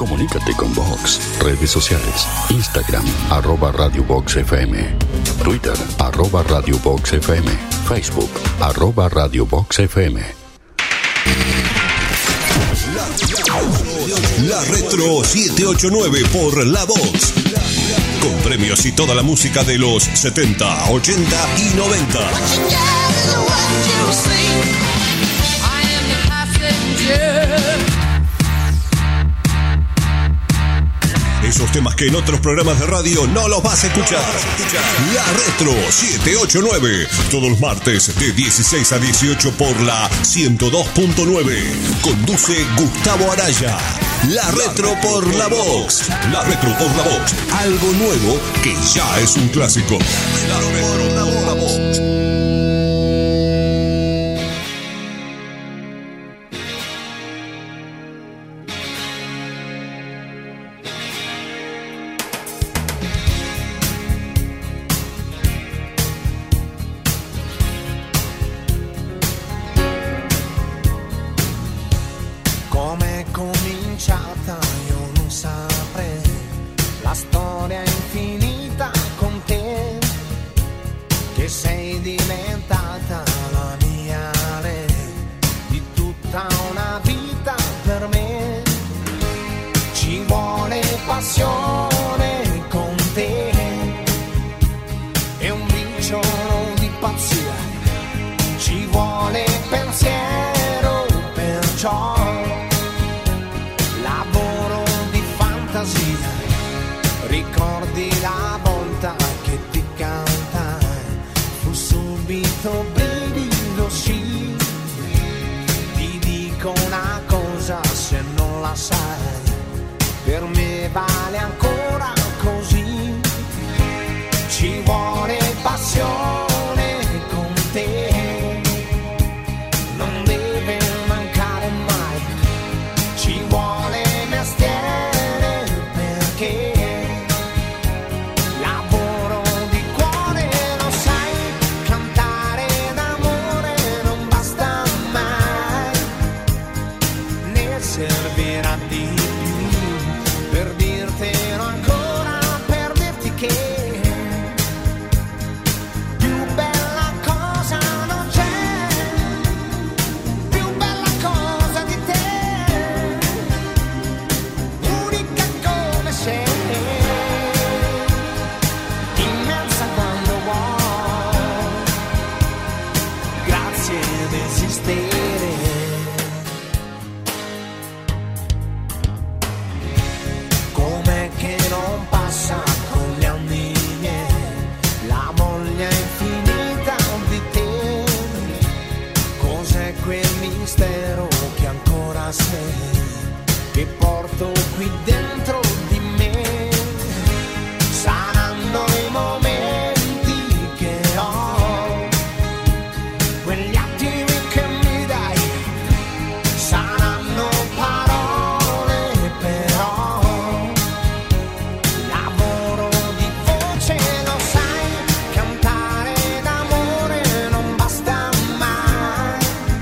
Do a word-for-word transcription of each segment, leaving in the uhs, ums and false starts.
Comunícate con Vox. Redes sociales: Instagram, arroba Radio Vox F M. Twitter, arroba Radio Vox F M. Facebook, arroba Radio Vox F M. La, la Retro siete ocho nueve por La Vox. Con premios y toda la música de los setenta, ochenta y noventa. Esos temas que en otros programas de radio no los vas a escuchar. La Retro siete ocho nueve. Todos los martes de dieciséis a dieciocho por la ciento dos punto nueve. Conduce Gustavo Araya. La Retro por La Vox. La Retro por La Vox. Algo nuevo que ya es un clásico. La Retro por La Vox.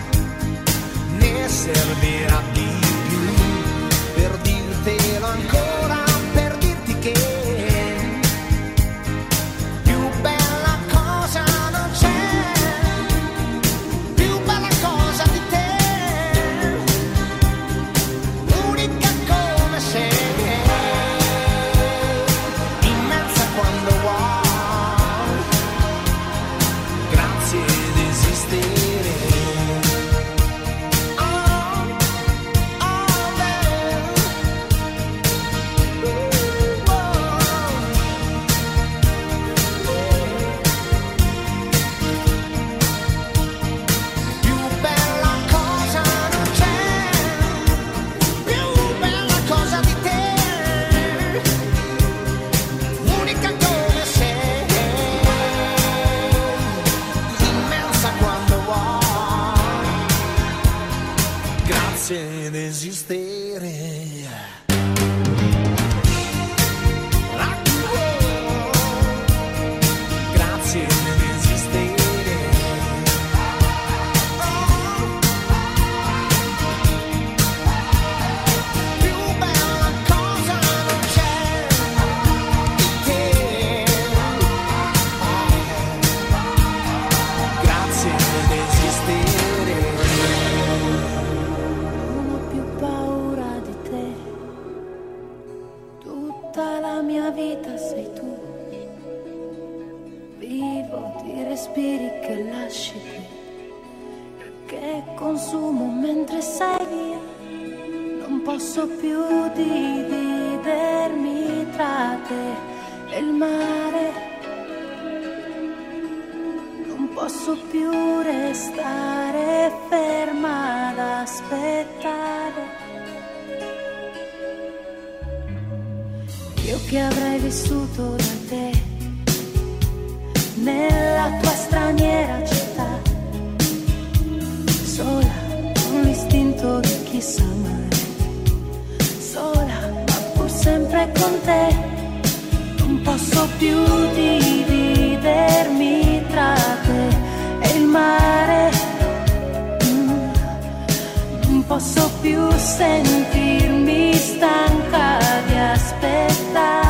Servirà di più per dirtelo ancora. tutta la mia vita sei tu. Vivo di respiri che lasci qui, che consumo mentre sei via. Non posso più dividermi tra te e il mare. Non posso più restare ferma ad aspettare. Io che avrei vissuto da te nella tua straniera città, sola con l'istinto di chi sa amare, sola ma pur sempre con te. Non posso più dividermi tra te e il mare. Mm. Non posso più sentirmi stanca di aspettare.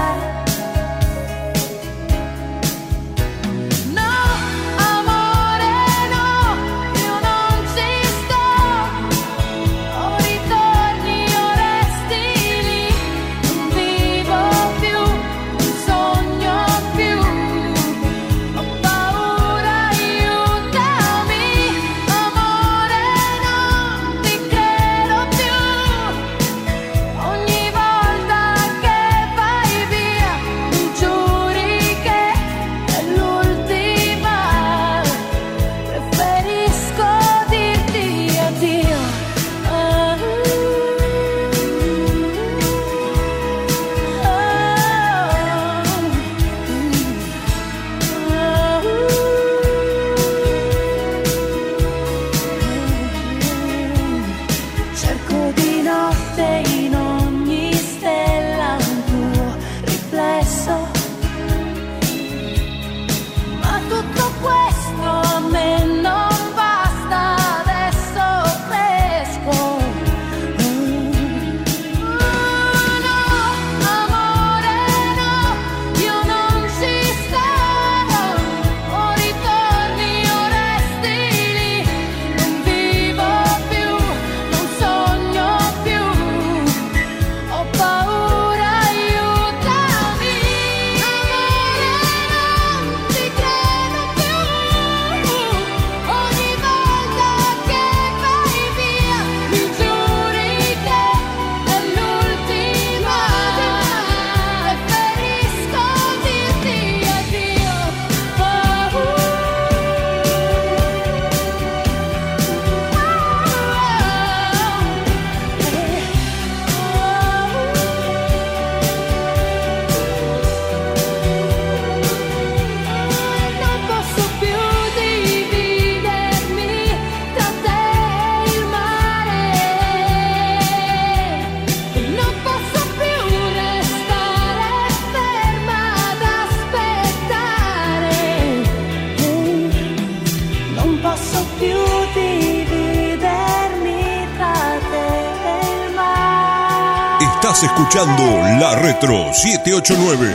Estás escuchando La Retro siete ocho nueve.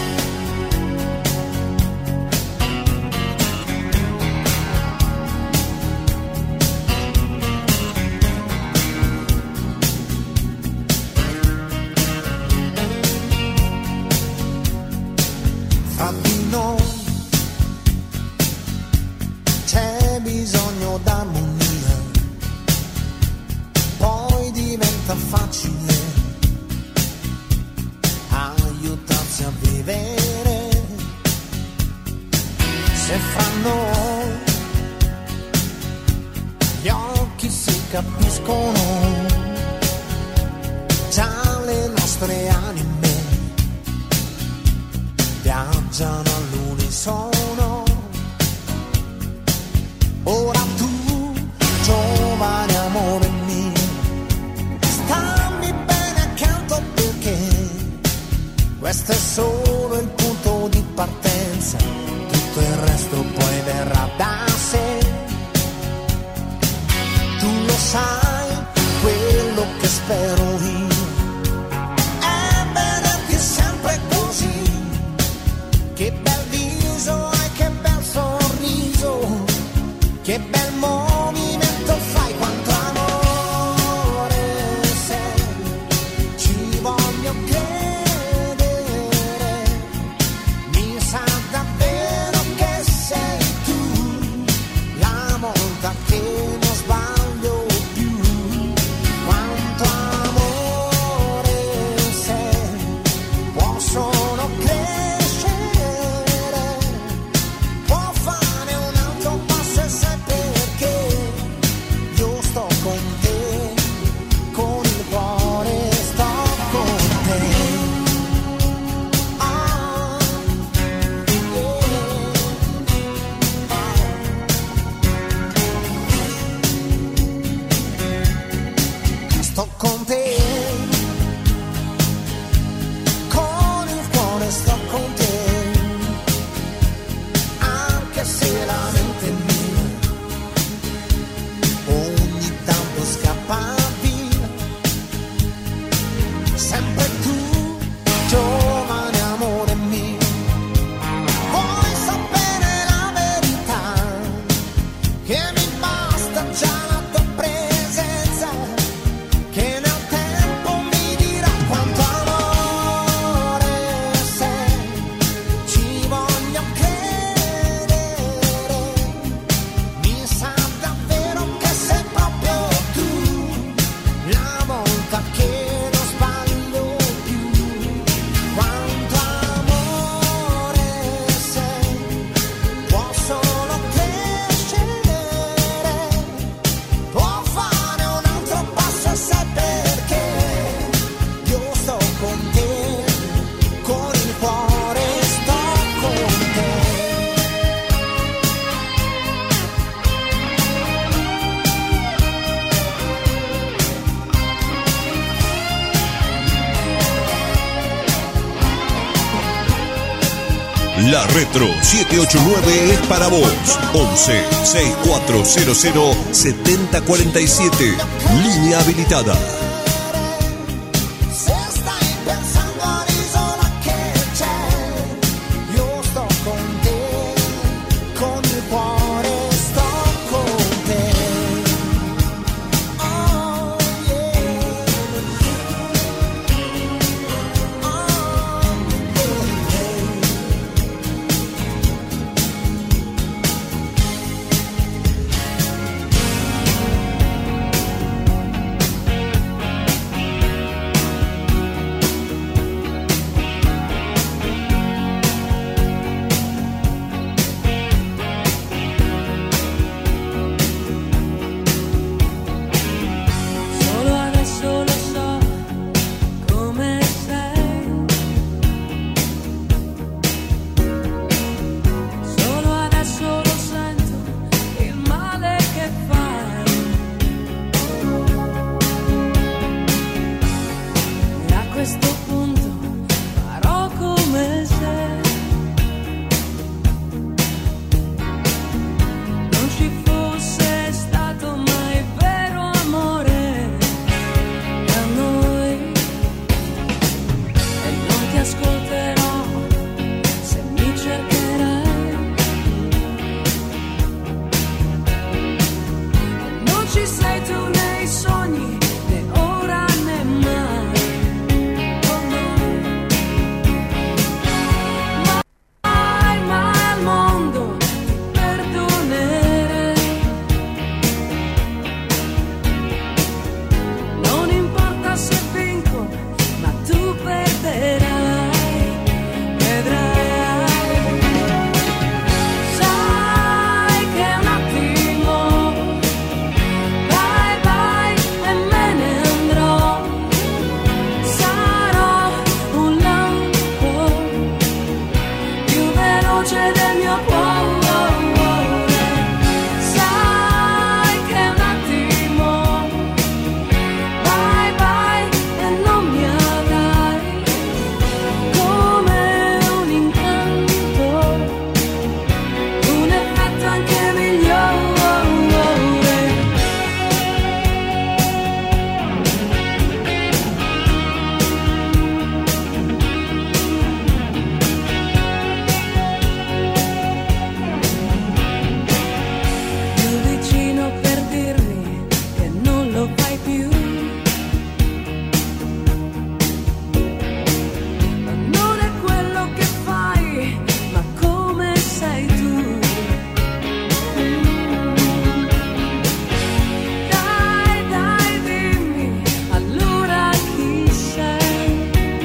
Fra di noi c'è bisogno d'armonia, poi diventa facile aiutarsi a vivere. Se fra noi gli occhi si capiscono, già le nostre anime viaggiano all'unisono. Ora tu, giovane amore mio, stammi bene accanto perché questo è solo il punto di partenza, tutto il resto poi verrà da sé. Tu lo sai, quello che spero io è vederti sempre così. Che bel viso e che bel sorriso, che bel movimento fai, quanto amore sei, ci voglio credere. sempre tu, giovane amore mio. Vuoi sapere la verità? Che mi basta già la tua presenza, che nel tempo mi dirà quanto amore sei. Ci voglio credere, mi sa davvero che sei proprio tu, la volta che non sbaglio più. Quanto amore sei, può solo crescere, può fare un altro passo, sai perché? Io sto con te, con il cuore sto con te. La Retro siete ocho nueve es para vos. once sesenta y cuatro cero cero setenta cuarenta y siete. Línea habilitada. Se stai pensando all'isola che c'è, io sto con te, con il cuore sto con te. Oh yeah, oh Solo adesso lo so come sei. Solo adesso lo sento il male che fai. E a questo punto farò come se non ci fosse stato mai vero amore tra noi. E non ti ascolterò se mi cercherai. E non ci sei tu nei sogni, né ora né mai. Oh no. Mai, mai al mondo ti perdonerei. Non importa se vinco, ma tu perderai, vedrai. Sai che un attimo, vai vai e me ne andrò. Sarò un lampo più veloce del mio cuore. Sai che un attimo, vai vai e non mi avrai, come un incanto, un effetto anche migliore. Più vicino per dirmi che non lo fai più. Ma non è quello che fai, ma come sei tu. Dai, dai, dimmi allora chi sei.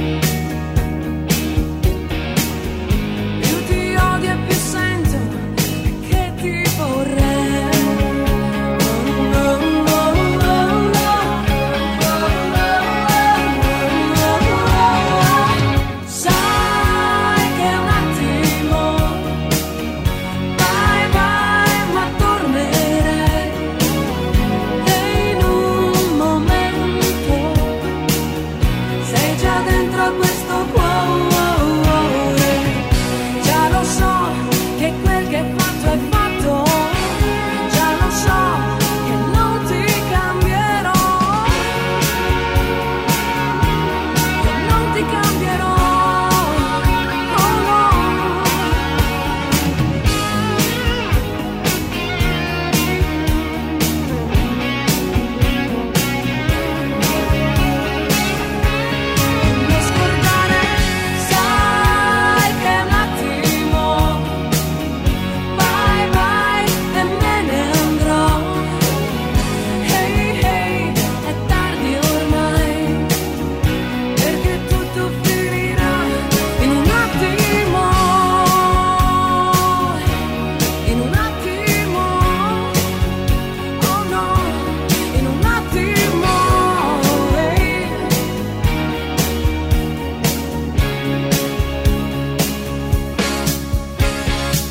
Più ti odio e più sento che ti vorrei. Sai che un attimo, vai vai ma tornerei. E in un momento sei già dentro a questo cuore. Già lo so che quel che fatto è fatto. Già lo so che non ti cambierò.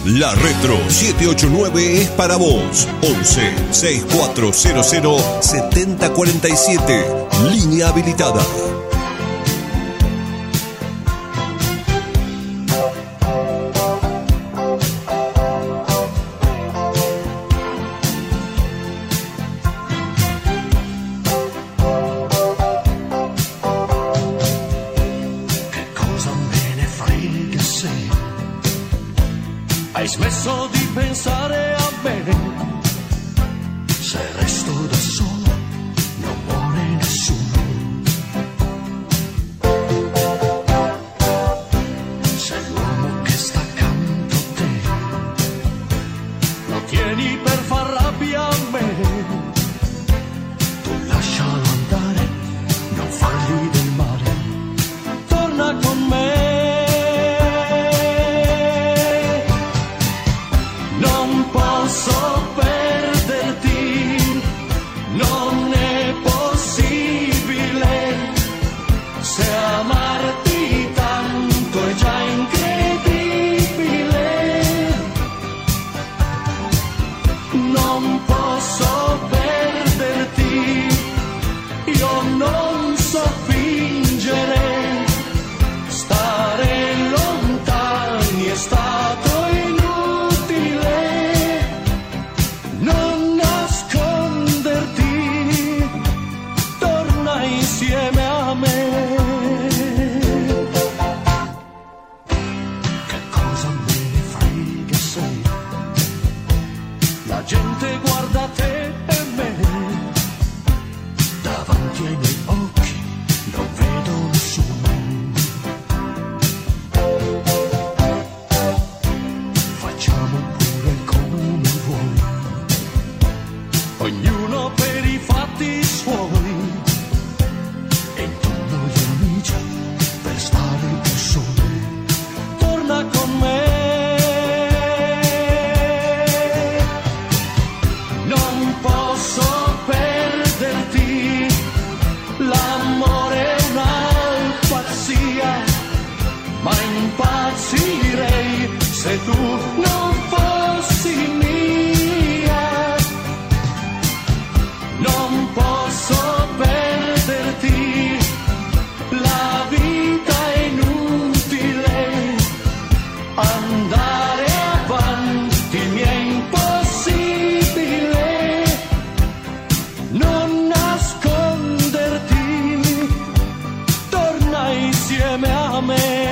La Retro siete ocho nueve es para vos. once sesenta y cuatro cero cero setenta cuarenta y siete. Línea habilitada. Hai smesso di pensare a me, se resto da solo non muore nessuno. Se l'uomo che sta accanto a te lo tieni per far rabbia a me, tu lascialo andare, non fargli del male, torna con me. Posso perderti, non è possibile, se amarti tanto è già incredibile. Non posso perderti, io non so fingere, stare lontani è stato insieme a me. Che cosa me ne frega se la gente guarda te e me, davanti ai miei occhi non vedo nessuno. Facciamo pure come vuoi, ognuno per i fatti suoi, per stare più soli, torna con me. Non posso perderti, l'amore è una pazzia, ma impazzirei se tu non fossi mia. Non posso perderti, la vita è inutile, andare avanti mi è impossibile, non nasconderti, torna insieme a me.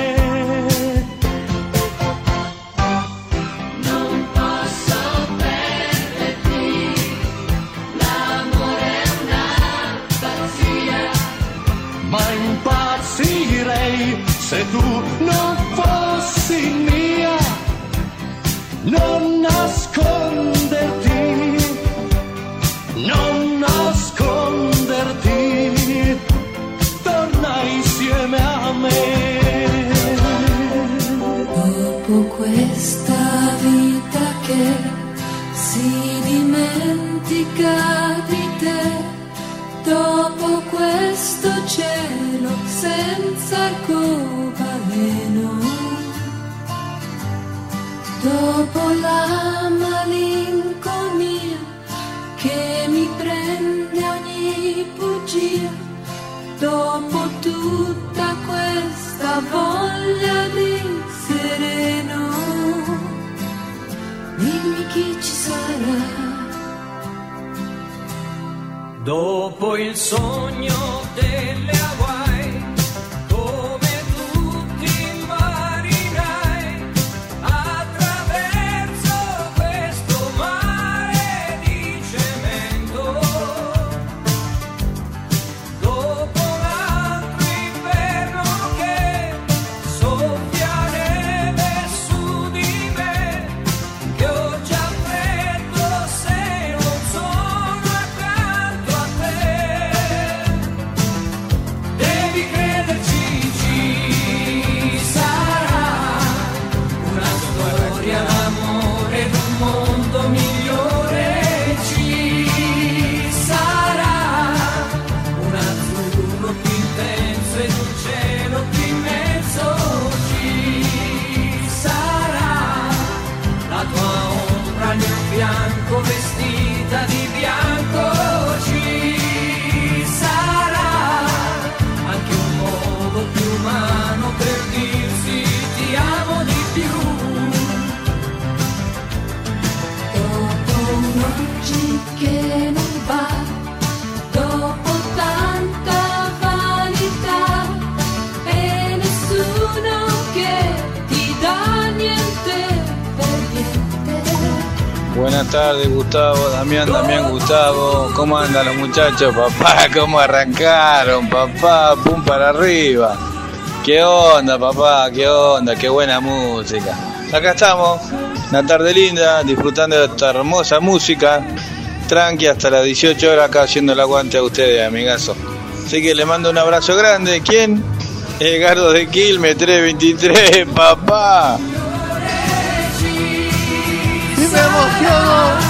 Non posso perderti, l'amore è una pazzia, ma impazzirei se tu non fossi mia. Non nasconderti, non nasconderti, torna insieme a me. Dopo questa vita che si dimentica di te, dopo questo cielo senza arcobaleno, dopo la malinconia che mi prende ogni bugia, dopo tutta questa voglia di sereno, dimmi chi ci sarà. Dopo il sogno delle Hawaii, come tutti marinerai, attraverso questo mare di cemento, dopo l'altro inverno che soffia neve su di me, che ho già freddo se non sono accanto a te. Buenas tardes, Gustavo, Damián, Damián, Gustavo. ¿Cómo andan los muchachos, papá? ¿Cómo arrancaron, papá? Pum para arriba. ¿Qué onda, papá? ¿Qué onda? Qué buena música. Acá estamos, una tarde linda, disfrutando de esta hermosa música. Tranqui, hasta las dieciocho horas acá haciendo el aguante a ustedes, amigazo. Así que le mando un abrazo grande. ¿Quién? Edgardo de Quilmes, trescientos veintitrés, papá. ¡Y me emociono!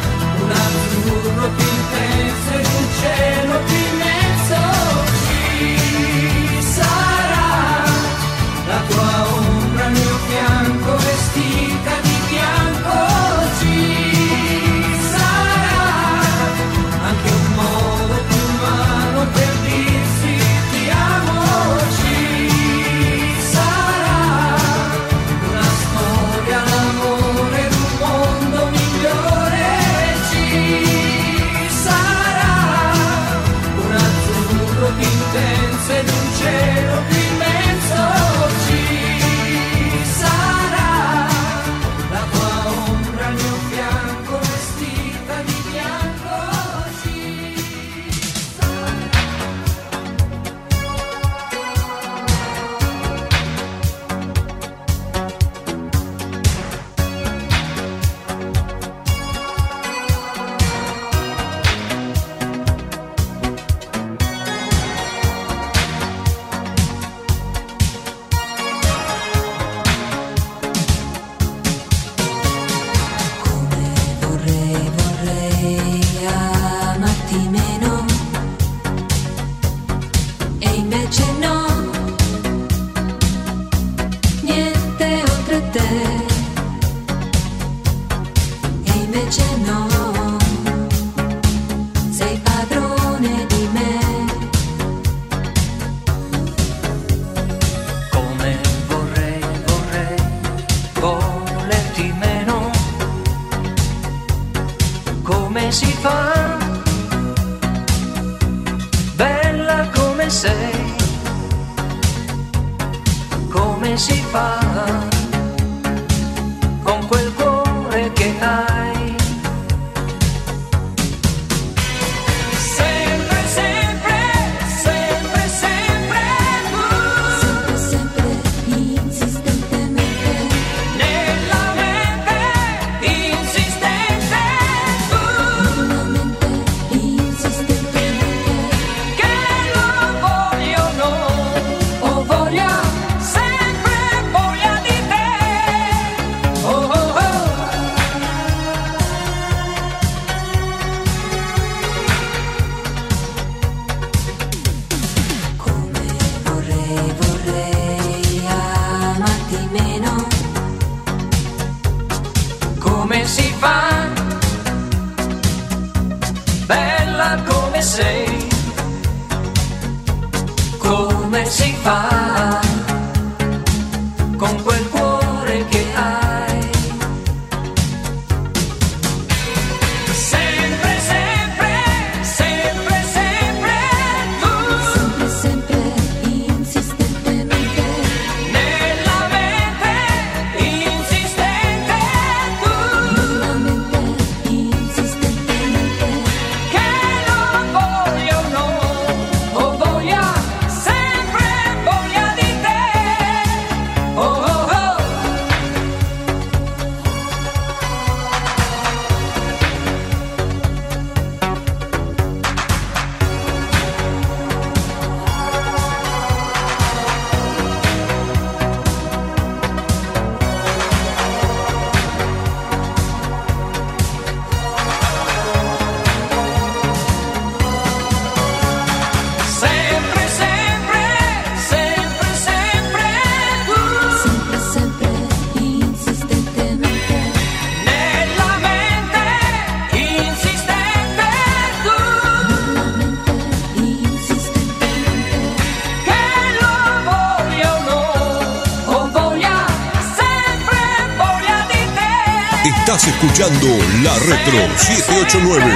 Estás escuchando La Retro siete ocho nueve.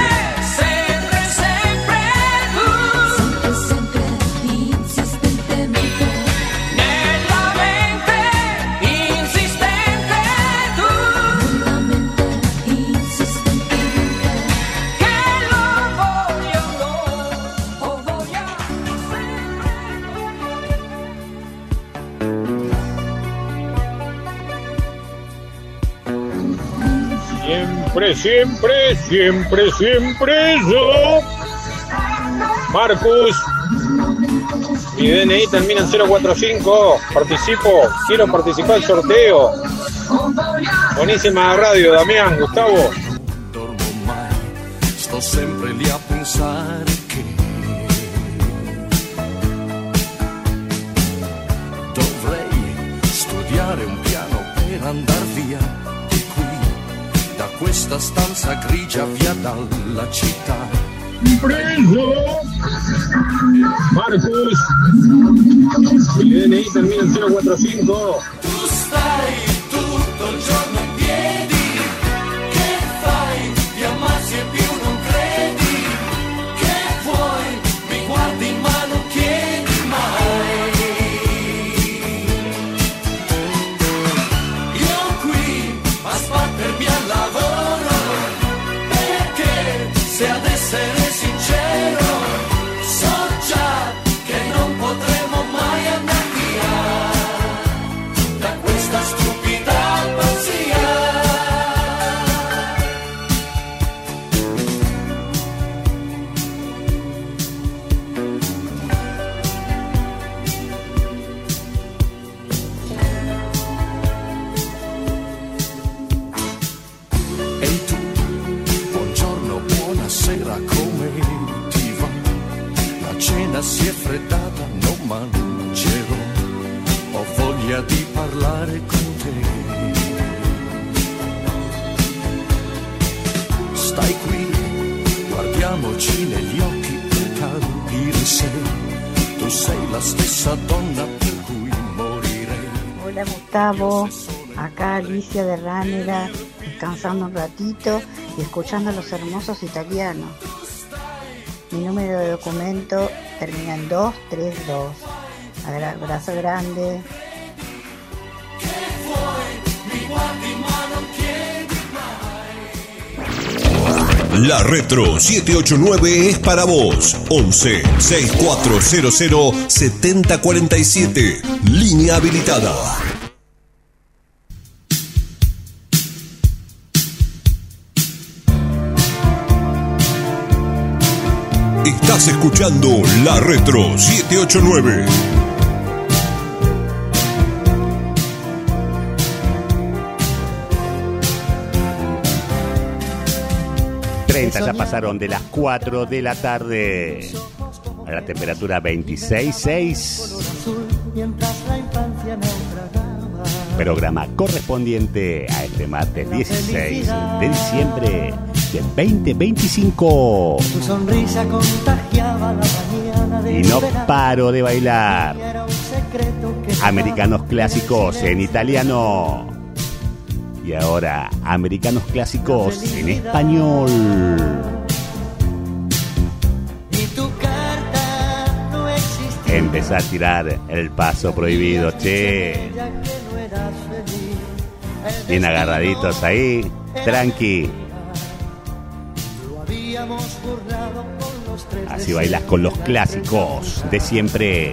Siempre, siempre, siempre, siempre yo. Marcus. Mi D N I termina en cero cuatro cinco. Participo. Quiero participar del sorteo. Buenísima radio, Damián, Gustavo. Dormo mai, sto sempre lì a pensare che dovrei studiare un piano per andar via di qui, da questa stanza grigia via dalla città. Preso. Marcus. Mi D N I termina en cero cuatro cinco. Tu stai tutto il giorno in piedi, che fai? Ti ammazzi e più non credi, che vuoi? Mi guardi ma non chiedi mai. Io qui a sbattermi al lavoro, perché se ad essere sincero so già che non potremo mai andare via da questa stupida pazzia. Ehi tu, buongiorno, buonasera, come ti va? La cena si è freddata, non mangerò, ho voglia di parlare con te. Stai qui, guardiamoci negli occhi per capire se tu sei la stessa donna per cui morirei. Hola Gustavo, acá Alicia de Ránera, descansando un ratito y escuchando a los hermosos italianos. Mi número de documento termina en dos tres dos. Abrazo grande. La Retro siete ocho nueve es para vos. once sesenta y cuatro cero cero setenta cuarenta y siete. Línea habilitada. Estás escuchando La Retro siete ocho nueve. treinta ya pasaron de las cuatro de la tarde. A la temperatura veintiséis punto seis. Programa correspondiente a este martes dieciséis de diciembre de veinte veinticinco. Tu sonrisa contagiaba la mañana de Y no paro de bailar. Americanos clásicos en italiano. Y ahora, americanos clásicos en español. Empezá a tirar el paso prohibido, che. Bien agarraditos ahí, tranqui. Así bailás con los clásicos de siempre.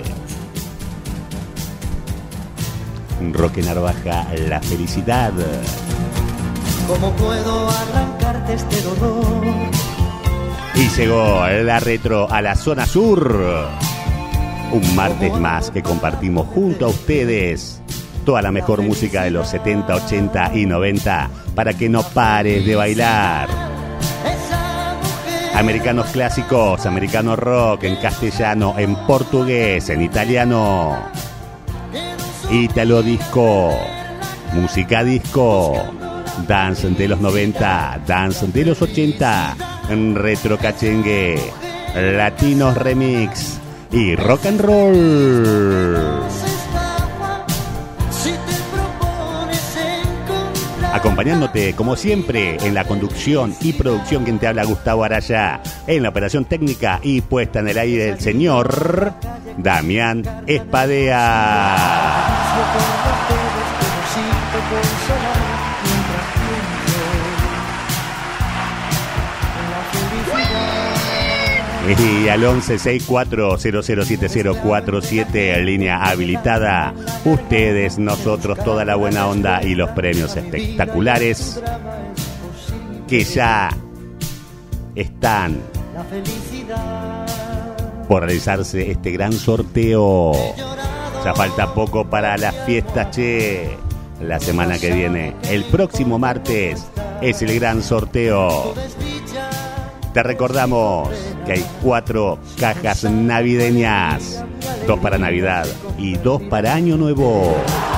Roque Narvaja, la felicidad. ¿Cómo puedo arrancarte este dolor? Y llegó la retro a la zona sur. Un martes más que compartimos junto a ustedes toda la mejor música de los setenta, ochenta y noventa para que no pares de bailar. Americanos clásicos, americano rock en castellano, en portugués, en italiano. Italo disco, música disco, dance de los noventa, dance de los ochenta, retro cachengue, latinos remix y rock and roll. Acompañándote como siempre en la conducción y producción, quien te habla, Gustavo Araya, en la operación técnica y puesta en el aire del señor Damián Espadea. Y al once sesenta y cuatro cero cero siete cero cuatro siete, en línea habilitada, ustedes, nosotros, toda la buena onda y los premios espectaculares que ya están por realizarse este gran sorteo. Ya falta poco para las fiestas, che. La semana que viene, el próximo martes, es el gran sorteo. Te recordamos que hay cuatro cajas navideñas, dos para Navidad y dos para Año Nuevo.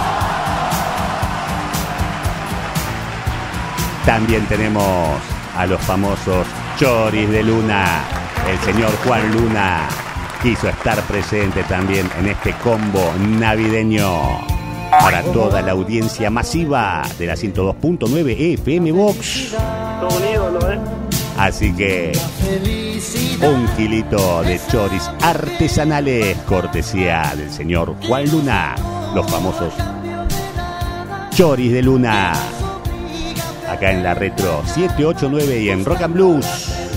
También tenemos a los famosos choris de Luna. El señor Juan Luna quiso estar presente también en este combo navideño para toda la audiencia masiva de la ciento dos punto nueve F M Vox. Todo un ídolo, ¿eh? Así que un kilito de choris artesanales, cortesía del señor Juan Luna, los famosos choris de Luna, acá en la Retro siete ocho nueve y en Rock and Blues,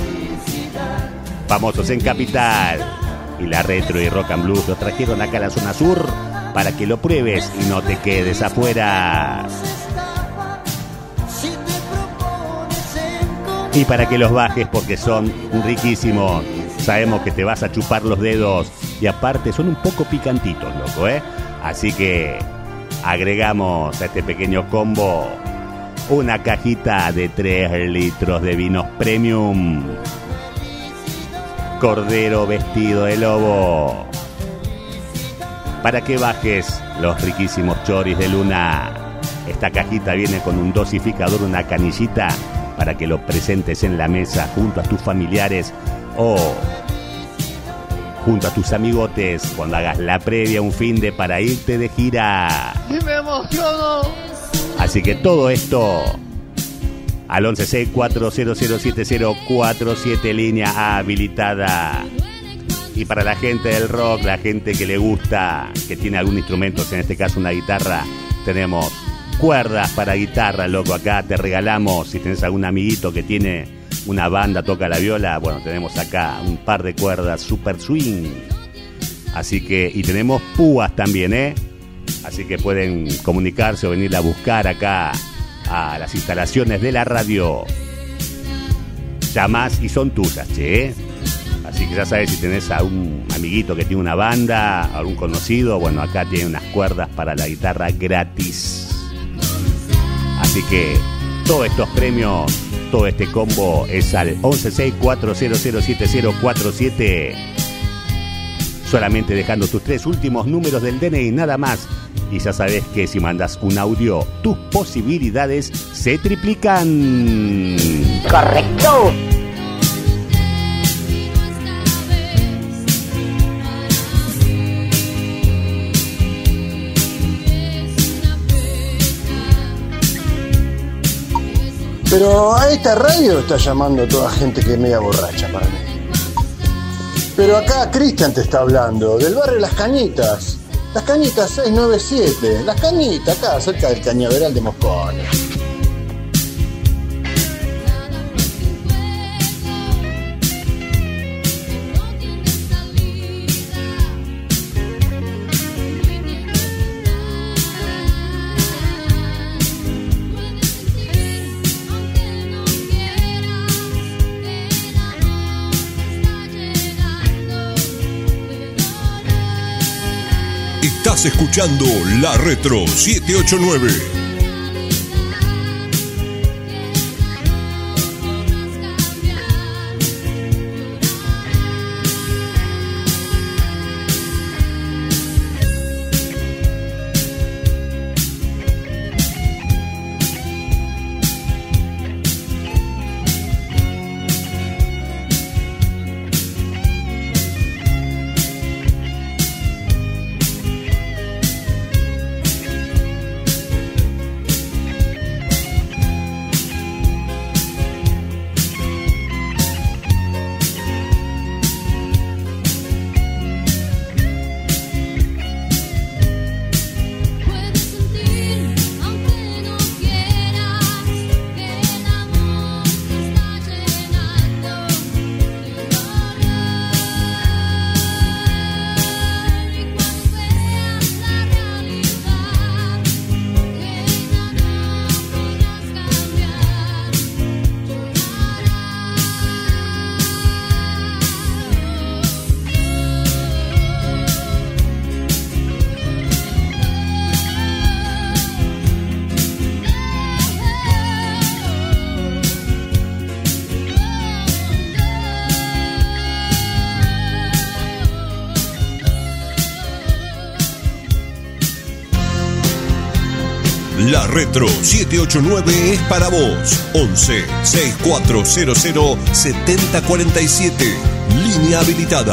famosos en Capital. Y la Retro y Rock and Blues los trajeron acá a la zona sur para que lo pruebes y no te quedes afuera. Y para que los bajes porque son riquísimos. Sabemos que te vas a chupar los dedos y aparte son un poco picantitos, loco, ¿eh? Así que agregamos a este pequeño combo una cajita de tres litros de vinos premium. Cordero vestido de lobo. Para que bajes los riquísimos choris de Luna. Esta cajita viene con un dosificador, una canillita, para que lo presentes en la mesa junto a tus familiares o junto a tus amigotes cuando hagas la previa un finde para irte de gira. ¡Y me emociono! Así que todo esto al once sesenta y cuatro cero cero siete cero cuatro siete, línea habilitada. Y para la gente del rock, la gente que le gusta, que tiene algún instrumento, en este caso una guitarra, tenemos cuerdas para guitarra, loco. Acá te regalamos, si tenés algún amiguito que tiene una banda, toca la viola, bueno, tenemos acá un par de cuerdas super swing. Así que, y tenemos púas también, ¿eh? Así que pueden comunicarse o venir a buscar acá a las instalaciones de la radio. Llamás y son tuyas, che, ¿eh? Así que ya sabes, si tenés a un amiguito que tiene una banda, algún conocido, bueno, acá tiene unas cuerdas para la guitarra gratis. Así que todos estos premios, todo este combo es al once sesenta y cuatro cero cero siete cero cuatro siete. Solamente dejando tus tres últimos números del D N I, nada más. Y ya sabes que si mandas un audio, tus posibilidades se triplican. Correcto. Pero a esta radio está llamando toda gente que es media borracha para mí. Pero acá Cristian te está hablando, del barrio Las Cañitas. Las Cañitas seiscientos noventa y siete. Las Cañitas, acá cerca del Cañaveral de Moscone. Estás escuchando La Retro siete ocho nueve. La Retro siete ocho nueve es para vos. once sesenta y cuatro cero cero setenta cuarenta y siete. Línea habilitada.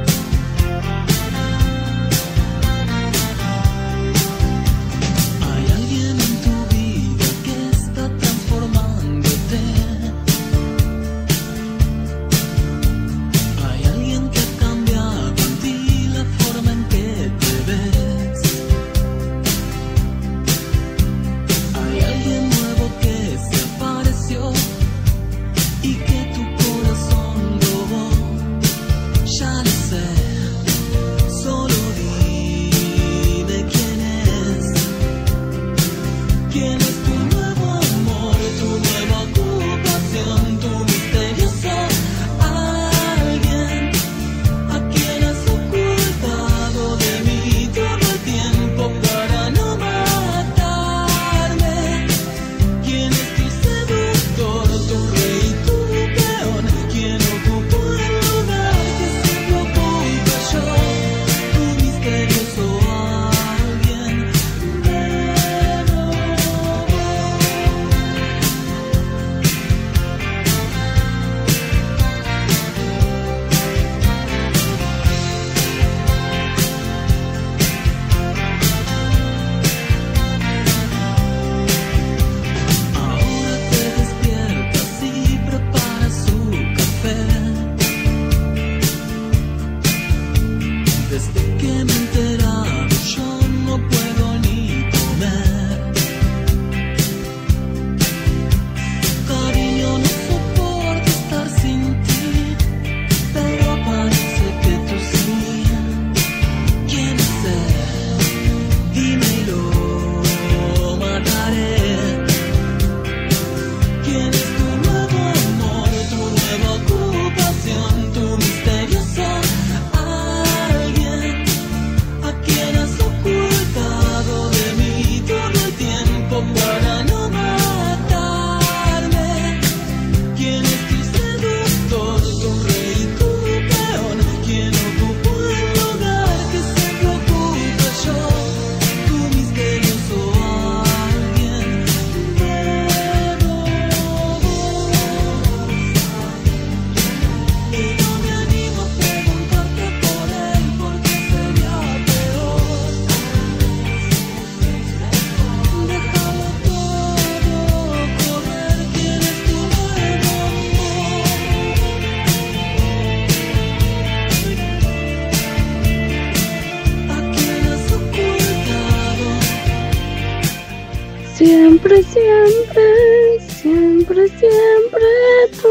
Siempre, siempre, siempre, siempre tú.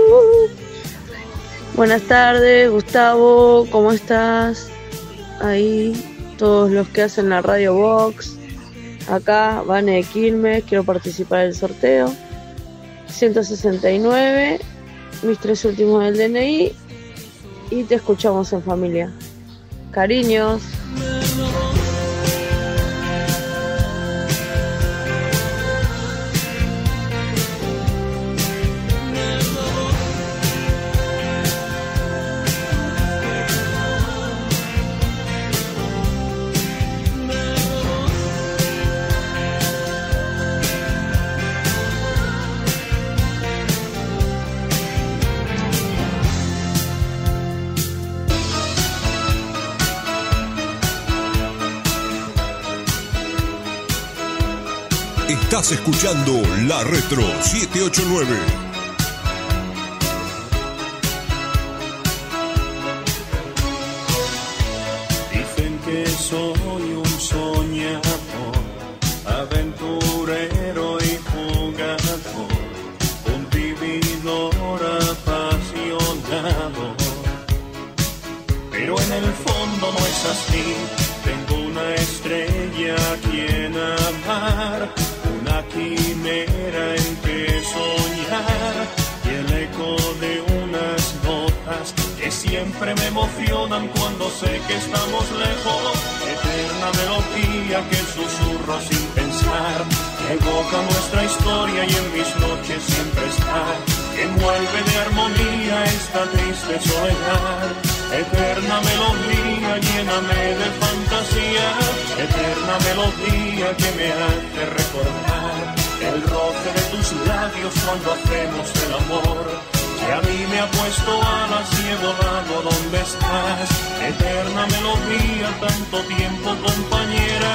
Buenas tardes, Gustavo, ¿cómo estás? Ahí, todos los que hacen la Radio Box. Acá, Vane de Quilmes, quiero participar del sorteo. ciento sesenta y nueve, mis tres últimos del D N I. Y te escuchamos en familia. Cariños. Estás escuchando La Retro siete ocho nueve. Dicen que soy un soñador, aventurero y jugador, un vividor apasionado. Pero en el fondo no es así, tengo una estrella a quien amar, una quimera en que soñar, y el eco de unas notas que siempre me emocionan cuando sé que estamos lejos, eterna melodía que susurro sin pensar, que evoca nuestra historia y en mis noches siempre está, que envuelve de armonía esta triste soledad. Eterna melodía, lléname de fantasía, eterna eterna melodía que me hace recordar el roce de tus labios cuando hacemos el amor, que a mí me ha puesto alas y he volado donde estás. Eterna melodía, tanto tiempo compañera.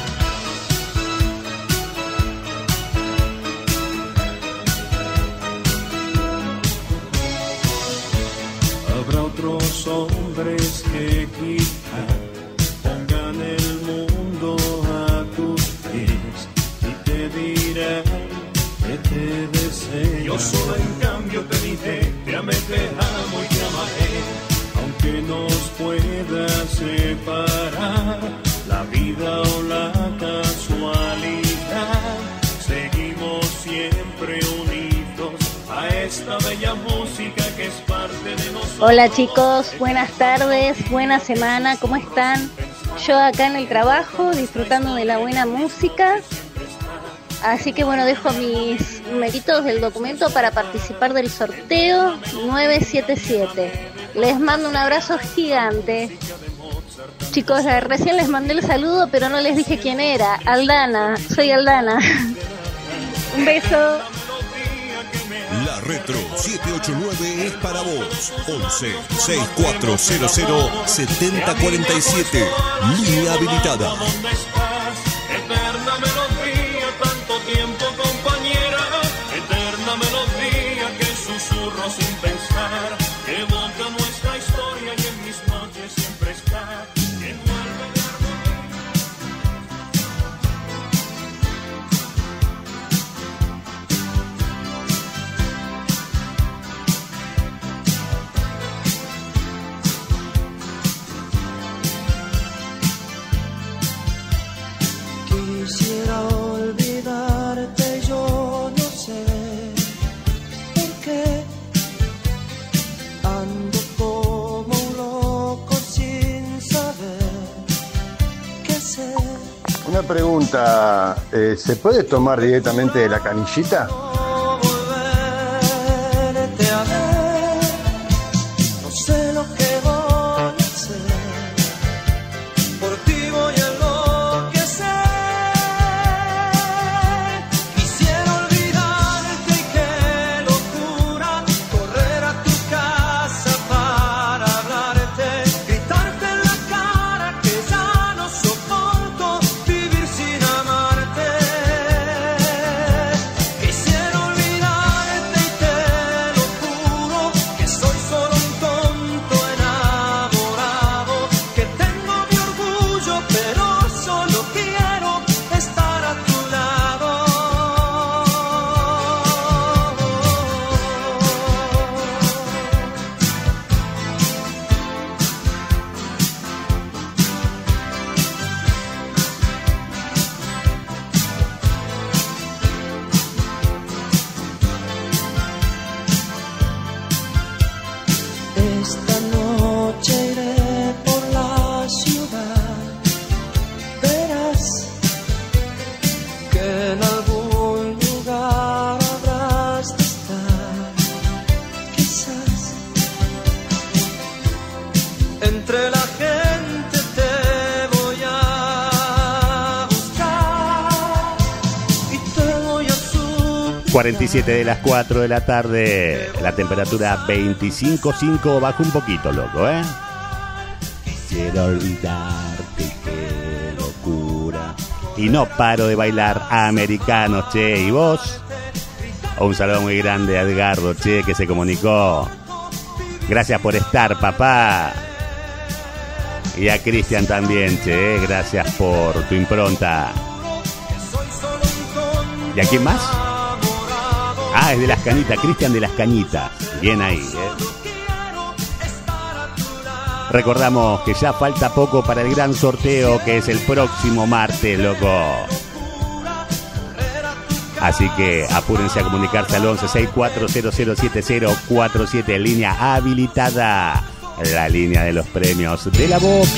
Habrá otros hombres que quizá pongan el mundo a tus pies y te dirán que te deseo. Yo solo en cambio te diré, te amé, te amo y te amaré. Aunque nos pueda separar la vida o la casualidad, seguimos siempre unidos a esta bella música que es parte de nosotros. Hola chicos, buenas tardes, buena semana, ¿cómo están? Yo acá en el trabajo disfrutando de la buena música. Así que bueno, dejo mis numeritos del documento para participar del sorteo nueve siete siete. Les mando un abrazo gigante. Chicos, recién les mandé el saludo, pero no les dije quién era. Aldana, soy Aldana. Un beso. La Retro siete ocho nueve es para vos. once, sesenta y cuatro cero cero, setenta cuarenta y siete. Línea habilitada. Eterna melodía, tanto tiempo compañera. Eterna melodía que susurro sin pensar, que evoca nuestra historia y en mis noches siempre está. Que envuelve de Quisiera olvidarte, yo no sé por qué ando como un loco sin saber qué hacer. Una pregunta, eh, ¿se puede tomar directamente de la canillita? Volverte a ver, no sé lo que voy a hacer, por ti voy a enloquecer. Quisiera olvidarte y qué locura correr a tu casa para hablarte, gritarte en la cara que ya no soporto vivir sin amarte. Quisiera olvidarte y te lo juro, que soy solo un tonto enamorado, que tengo mi orgullo pero solo quiero estar a tu lado. Esta noche iré por la ciudad, verás que en algún lugar habrás de estar, quizás entre la gente te voy a buscar y te voy a suplicar. cuarenta y siete de las cuatro de la tarde, la temperatura veinticinco punto cinco, baja un poquito, loco, ¿eh? Quiero olvidarte, qué locura. Y no paro de bailar americanos, che. ¿Y vos? Un saludo muy grande a Edgardo, che, que se comunicó. Gracias por estar, papá. Y a Cristian también, che, gracias por tu impronta. ¿Y a quién más? Ah, es de Las Cañitas, Cristian de Las Cañitas. Bien ahí, ¿eh? Recordamos que ya falta poco para el gran sorteo, que es el próximo martes, loco. Así que apúrense a comunicarse al once, sesenta y cuatro cero cero siete cero cuatro siete, línea habilitada, la línea de los premios de la Vox.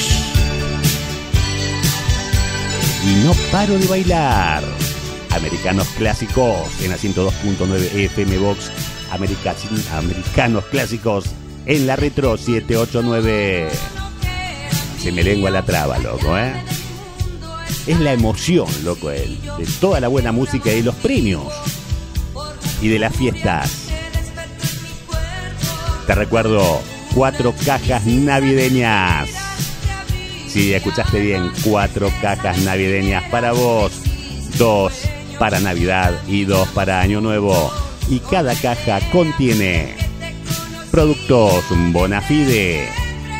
Y no paro de bailar. Americanos Clásicos en la ciento dos punto nueve F M Vox. America- Americanos Clásicos en la Retro siete ocho nueve. Se me lengua la traba, loco, ¿eh? es la emoción, loco, de, de toda la buena música y de los premios y de las fiestas. Te recuerdo, cuatro cajas navideñas. Sí, escuchaste bien, cuatro cajas navideñas para vos, dos para Navidad y dos para Año Nuevo. Y cada caja contiene productos Bonafide,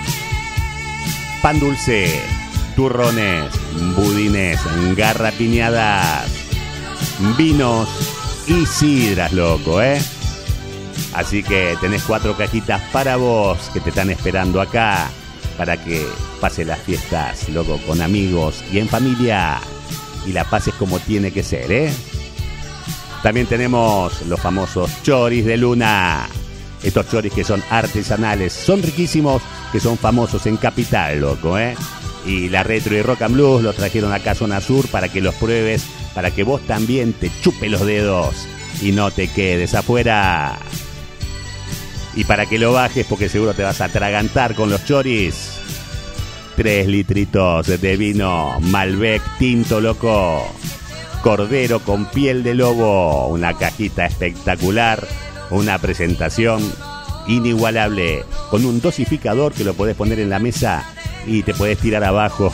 pan dulce, turrones, budines, garrapiñadas, vinos y sidras, loco, ¿eh? Así que tenés cuatro cajitas para vos que te están esperando acá para que pases las fiestas, loco, con amigos y en familia y la pases como tiene que ser, ¿eh? También tenemos los famosos choris de Luna. Estos choris que son artesanales, son riquísimos, que son famosos en Capital, loco, ¿eh? Y la Retro y Rock and Blues los trajeron acá a Zona Sur para que los pruebes, para que vos también te chupes los dedos y no te quedes afuera. Y para que lo bajes, porque seguro te vas a atragantar con los choris. Tres litritos de vino Malbec tinto, loco. Cordero con piel de lobo. Una cajita espectacular. Una presentación inigualable. Con un dosificador que lo podés poner en la mesa y te podés tirar abajo.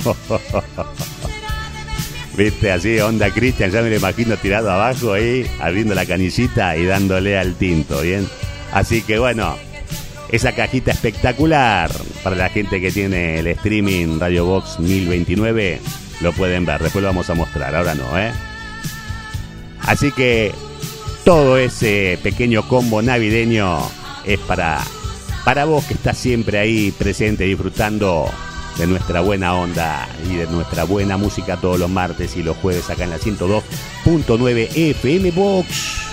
Viste, así, onda Cristian, ya me lo imagino tirado abajo ahí, abriendo la canillita y dándole al tinto, ¿bien? Así que bueno, esa cajita espectacular para la gente que tiene el streaming Radio Box mil veintinueve, lo pueden ver, después lo vamos a mostrar, ahora no, ¿eh? Así que todo ese pequeño combo navideño es para, para vos que estás siempre ahí presente disfrutando de nuestra buena onda y de nuestra buena música todos los martes y los jueves acá en la ciento dos punto nueve F M Box.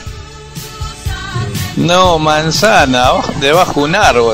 No, manzana, debajo de un árbol.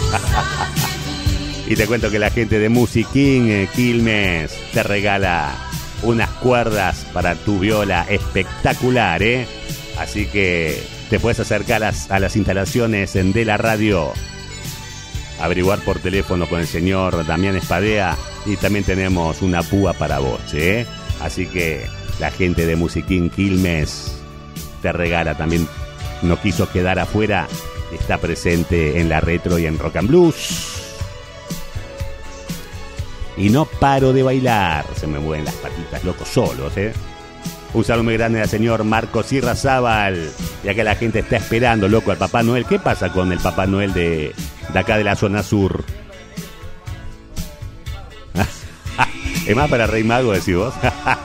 Y te cuento que la gente de Music King eh, Quilmes te regala unas cuerdas para tu viola espectacular, ¿eh? Así que te puedes acercar a las, a las instalaciones de la radio, averiguar por teléfono con el señor Damián Espadea, y también tenemos una púa para vos, ¿eh? Así que la gente de Music King Quilmes te regala también. No quiso quedar afuera, está presente en la Retro y en Rock and Blues. Y no paro de bailar, se me mueven las patitas, locos, solos, ¿eh? Un saludo muy grande al señor Marcos Irrazábal, ya que la gente está esperando, loco, al Papá Noel. ¿Qué pasa con el Papá Noel de, de acá de la zona sur? ¿Es más para Rey Mago, decís vos?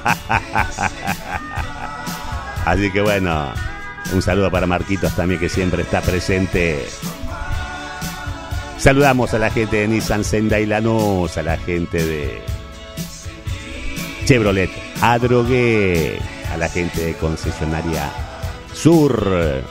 Así que bueno, un saludo para Marquitos también, que siempre está presente. Saludamos a la gente de Nissan Sendai Lanús, a la gente de Chevrolet Adrogué, a la gente de Concesionaria Sur,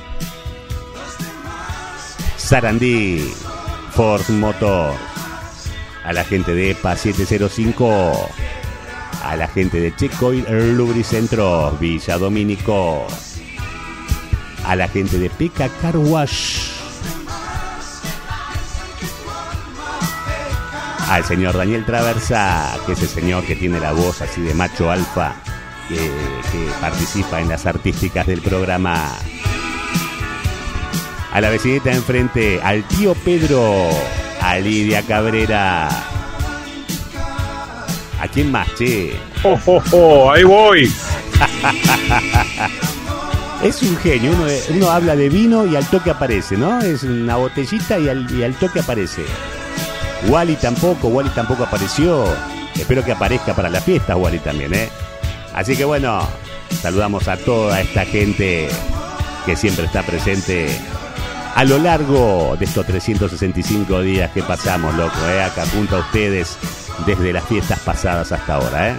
Sarandí, Ford Motor, a la gente de E P A siete cero cinco, a la gente de Checoil Lubricentro, Villa Domínico, a la gente de Peca Car Wash, al señor Daniel Traversa, que es el señor que tiene la voz así de macho alfa, que, que participa en las artísticas del programa, a la vecinita de enfrente, al tío Pedro, a Lidia Cabrera. ¿A quién más, che? ¡Oh, oh, oh! ¡Ahí voy! Es un genio, uno, uno habla de vino y al toque aparece, ¿no? Es una botellita y al, y al toque aparece. Wally tampoco, Wally tampoco apareció. Espero que aparezca para la fiesta Wally también, ¿eh? Así que bueno, saludamos a toda esta gente que siempre está presente a lo largo de estos trescientos sesenta y cinco días que pasamos, loco, ¿eh? Acá junto a ustedes desde las fiestas pasadas hasta ahora, ¿eh?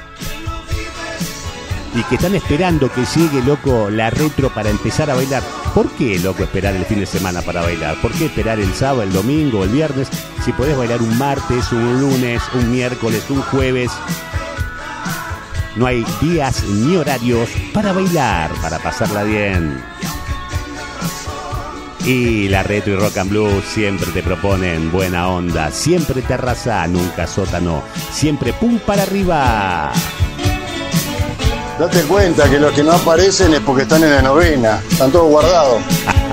Y que están esperando que llegue, loco, la retro para empezar a bailar. ¿Por qué, loco, esperar el fin de semana para bailar? ¿Por qué esperar el sábado, el domingo, el viernes? Si podés bailar un martes, un lunes, un miércoles, un jueves. No hay días ni horarios para bailar, para pasarla bien. Y la Retro y Rock and Blues siempre te proponen buena onda. Siempre terraza, nunca sótano. Siempre pum para arriba. Date cuenta que los que no aparecen es porque están en la novena. Están todos guardados.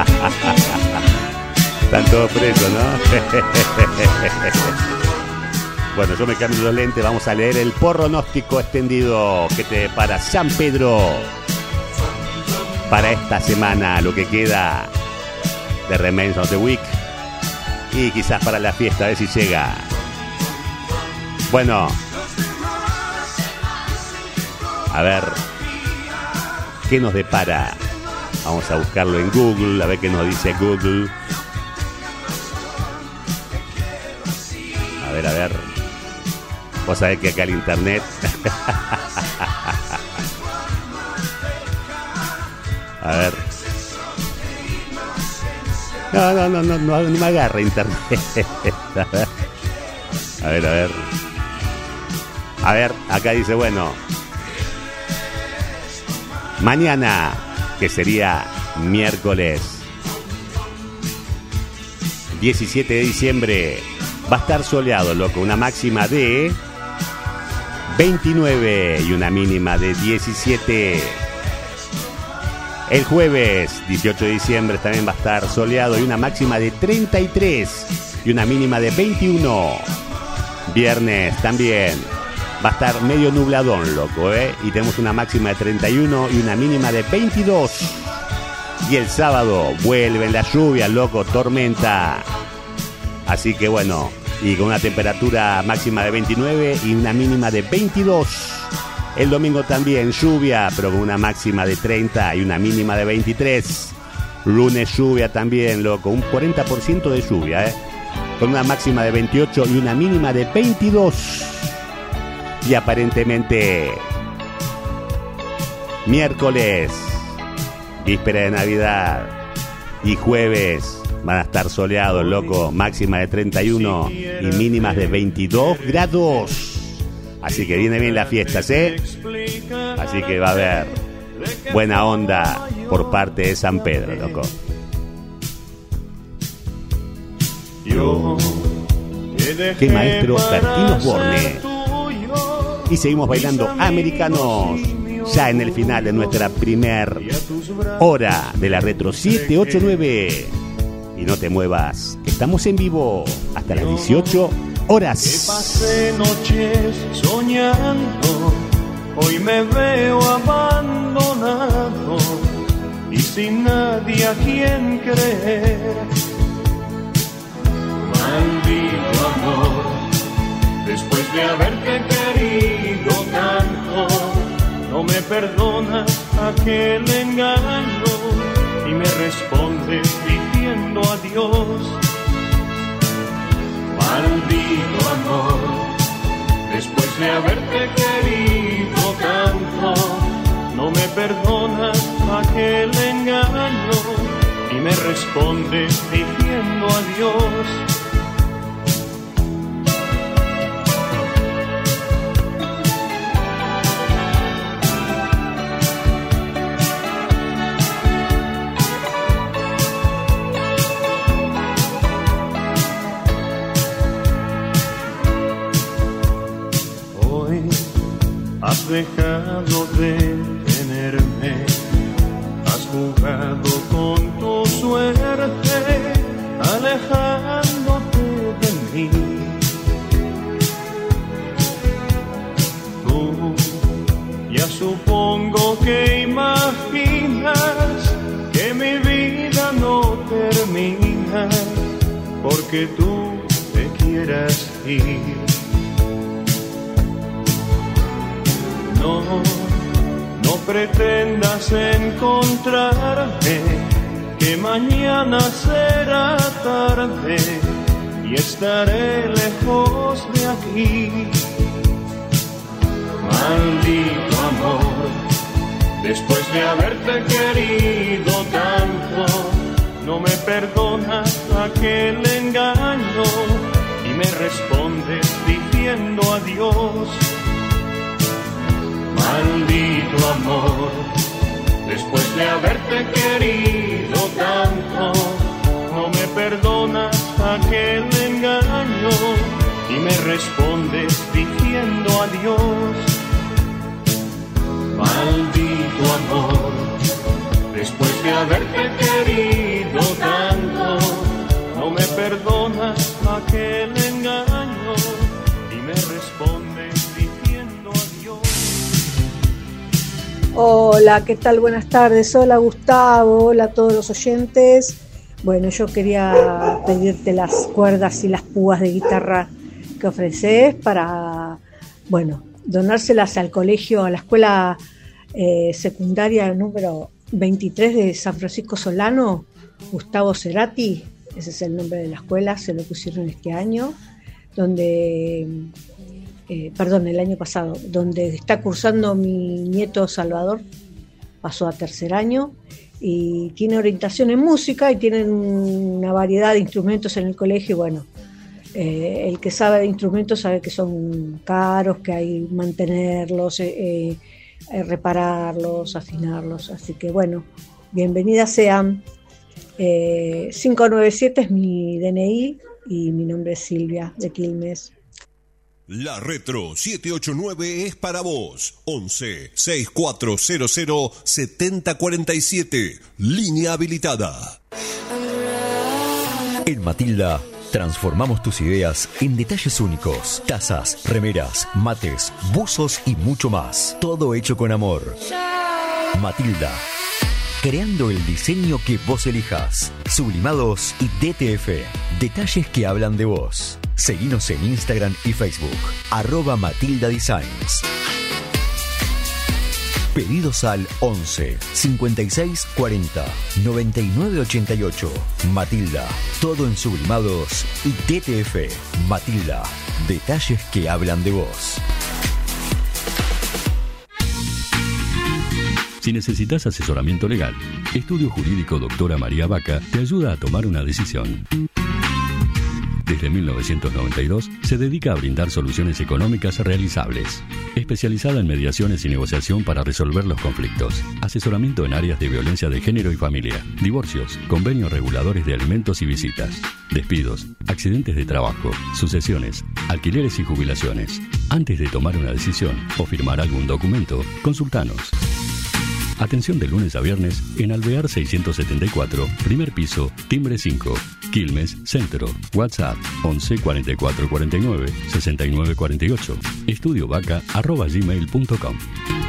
Están todos presos, ¿no? Bueno, yo me cambio los lentes. Vamos a leer el pronóstico extendido que te para San Pedro para esta semana, lo que queda de Remains of the Week y quizás para la fiesta, a ver si llega. Bueno, a ver qué nos depara. Vamos a buscarlo en Google, a ver qué nos dice Google. A ver, a ver. Vos sabés que acá el internet. A ver. No, no, no, no, no, no me agarra internet. A ver, a ver. A ver, acá dice, bueno. Mañana, que sería miércoles diecisiete de diciembre, va a estar soleado, loco. Una máxima de veintinueve y una mínima de diecisiete. El jueves dieciocho de diciembre también va a estar soleado y una máxima de treinta y tres y una mínima de veintiuno. Viernes también va a estar medio nubladón, loco, ¿eh? Y tenemos una máxima de treinta y uno y una mínima de veintidós. Y el sábado vuelven las lluvias, loco, tormenta. Así que bueno, y con una temperatura máxima de veintinueve y una mínima de veintidós. El domingo también lluvia, pero con una máxima de treinta y una mínima de veintitrés. Lunes lluvia también, loco, un cuarenta por ciento de lluvia, ¿eh? Con una máxima de veintiocho y una mínima de veintidós. Y aparentemente miércoles, víspera de Navidad, y jueves van a estar soleados, loco, máxima de treinta y uno y mínimas de veintidós grados. Así que viene bien las fiestas, ¿eh? Así que va a haber buena onda por parte de San Pedro, loco. Qué maestro Bertino Osborne. Y seguimos bailando americanos ya en el final de nuestra primer hora de la Retro siete ocho nueve. Y no te muevas, que estamos en vivo hasta las dieciocho horas. Que pasé noches soñando, hoy me veo abandonado y sin nadie a quien creer. Maldito amor, después de haberte querido tanto, no me perdonas aquel engaño y me respondes diciendo adiós. Maldito amor, después de haberte querido tanto, no me perdonas aquel engaño y me respondes diciendo adiós. Has dejado de tenerme, has jugado con tu suerte, alejándote de mí. Tú ya supongo que imaginas que mi vida no termina porque tú te quieras ir. No, no pretendas encontrarme, que mañana será tarde y estaré lejos de aquí. Maldito amor, después de haberte querido tanto, no me perdonas aquel engaño y me respondes diciendo adiós. Maldito amor, después de haberte querido tanto, no me perdonas aquel engaño y me respondes diciendo adiós. Maldito amor, después de haberte querido tanto, no me perdona aquel engaño y me responde diciendo adiós. Hola, ¿qué tal? Buenas tardes. Hola Gustavo, hola a todos los oyentes. Bueno, yo quería pedirte las cuerdas y las púas de guitarra que ofreces para, bueno, donárselas al colegio, a la escuela eh, secundaria número veintitrés de San Francisco Solano, Gustavo Cerati, ese es el nombre de la escuela, se lo pusieron este año, donde, eh, perdón, el año pasado, donde está cursando mi nieto Salvador, pasó a tercer año, y tiene orientación en música y tienen una variedad de instrumentos en el colegio. Y bueno, eh, el que sabe de instrumentos sabe que son caros, que hay que mantenerlos, eh, eh, repararlos, afinarlos, así que bueno, bienvenidas sean. eh, cinco nueve siete es mi D N I y mi nombre es Silvia de Quilmes. La Retro siete ocho nueve es para vos. once, sesenta y cuatro cero cero, setenta cuarenta y siete. Línea habilitada. En Matilda transformamos tus ideas en detalles únicos. Tazas, remeras, mates, buzos y mucho más. Todo hecho con amor. Matilda. Creando el diseño que vos elijas. Sublimados y D T F. Detalles que hablan de vos. Seguinos en Instagram y Facebook. Arroba Matilda Designs. Pedidos al once, cincuenta y seis, cuarenta, noventa y nueve, ochenta y ocho. Matilda. Todo en sublimados y D T F. Matilda. Detalles que hablan de vos. Si necesitas asesoramiento legal, Estudio Jurídico Doctora María Vaca te ayuda a tomar una decisión. Desde mil novecientos noventa y dos se dedica a brindar soluciones económicas realizables. Especializada en mediaciones y negociación para resolver los conflictos. Asesoramiento en áreas de violencia de género y familia. Divorcios, convenios reguladores de alimentos y visitas. Despidos, accidentes de trabajo, sucesiones, alquileres y jubilaciones. Antes de tomar una decisión o firmar algún documento, consultanos. Atención de lunes a viernes en Alvear seiscientos setenta y cuatro, primer piso, timbre cinco, Quilmes, Centro. WhatsApp once, cuarenta y cuatro, cuarenta y nueve, sesenta y nueve, cuarenta y ocho. Estudiovaca arroba gmail punto com.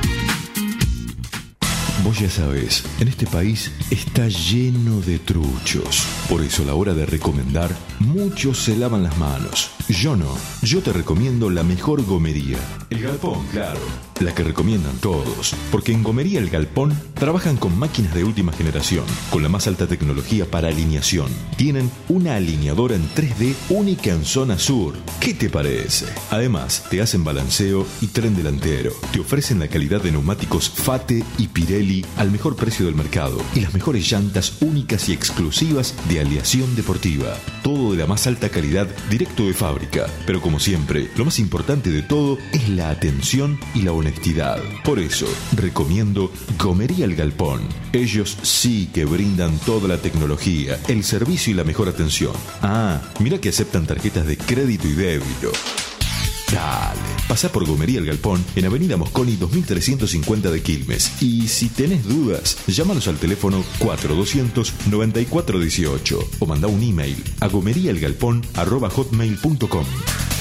Vos ya sabés, en este país está lleno de truchos. Por eso a la hora de recomendar, muchos se lavan las manos. Yo no. Yo te recomiendo la mejor gomería. El Galpón, claro. La que recomiendan todos. Porque en Gomería El Galpón trabajan con máquinas de última generación, con la más alta tecnología para alineación. Tienen una alineadora en tres D única en zona sur. ¿Qué te parece? Además, te hacen balanceo y tren delantero. Te ofrecen la calidad de neumáticos Fate y Pirelli al mejor precio del mercado y las mejores llantas únicas y exclusivas de aleación deportiva. Todo de la más alta calidad directo de fábrica. Pero como siempre, lo más importante de todo es la atención y la honestidad. Por eso, recomiendo Gomería El Galpón. Ellos sí que brindan toda la tecnología, el servicio y la mejor atención. Ah, mira que aceptan tarjetas de crédito y débito. Dale, pasá por Gomería El Galpón en Avenida Mosconi dos mil trescientos cincuenta de Quilmes. Y si tenés dudas, llámanos al teléfono cuatro doscientos, noventa y cuatro dieciocho o manda un email a gomeriaelgalpón arroba hotmail punto com.